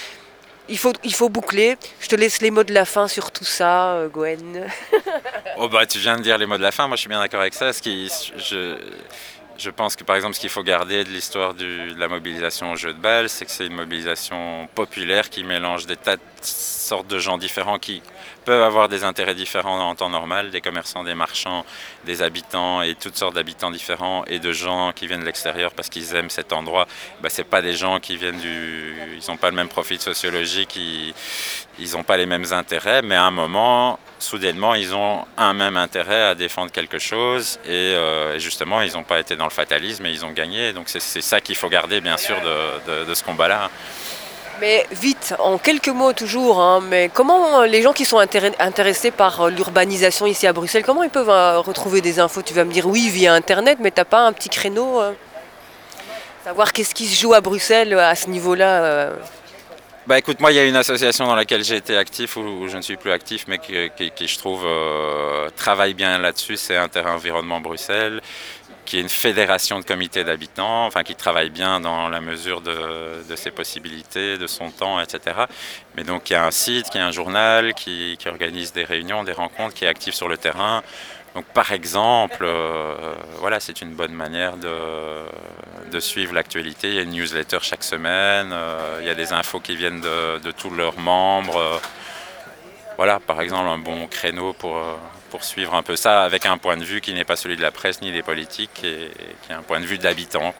Il faut, il faut boucler, je te laisse les mots de la fin sur tout ça, euh, Gwen. Oh bah tu viens de dire les mots de la fin, moi je suis bien d'accord avec ça, ce qui, je... Je pense que par exemple ce qu'il faut garder de l'histoire du, de la mobilisation au jeu de balle, c'est que c'est une mobilisation populaire qui mélange des tas de sortes de gens différents qui peuvent avoir des intérêts différents en temps normal, des commerçants, des marchands, des habitants et toutes sortes d'habitants différents et de gens qui viennent de l'extérieur parce qu'ils aiment cet endroit. Ben, c'est pas des gens qui viennent du... Ils n'ont pas le même profil sociologique, ils ils n'ont pas les mêmes intérêts, mais à un moment, soudainement, ils ont un même intérêt à défendre quelque chose et euh, justement, ils n'ont pas été dans le fatalisme et ils ont gagné. Donc c'est, c'est ça qu'il faut garder, bien sûr, de, de, de ce combat-là. Mais vite, en quelques mots toujours, hein, mais comment les gens qui sont intér- intéressés par l'urbanisation ici à Bruxelles, comment ils peuvent euh, retrouver des infos ? Tu vas me dire oui, via Internet, mais t'as pas un petit créneau euh, savoir qu'est-ce qui se joue à Bruxelles à ce niveau-là euh... Bah écoute, moi il y a une association dans laquelle j'ai été actif, ou je ne suis plus actif, mais qui, qui, qui je trouve euh, travaille bien là-dessus, c'est Inter-Environnement Bruxelles, qui est une fédération de comités d'habitants, enfin qui travaille bien dans la mesure de, de ses possibilités, de son temps, et cetera. Mais donc il y a un site, qui a un journal, qui, qui organise des réunions, des rencontres, qui est actif sur le terrain. Donc par exemple, euh, voilà, c'est une bonne manière de, de suivre l'actualité. Il y a une newsletter chaque semaine, euh, il y a des infos qui viennent de, de tous leurs membres. Euh, voilà, par exemple, un bon créneau pour, pour suivre un peu ça avec un point de vue qui n'est pas celui de la presse ni des politiques, et, et qui est un point de vue d'habitant.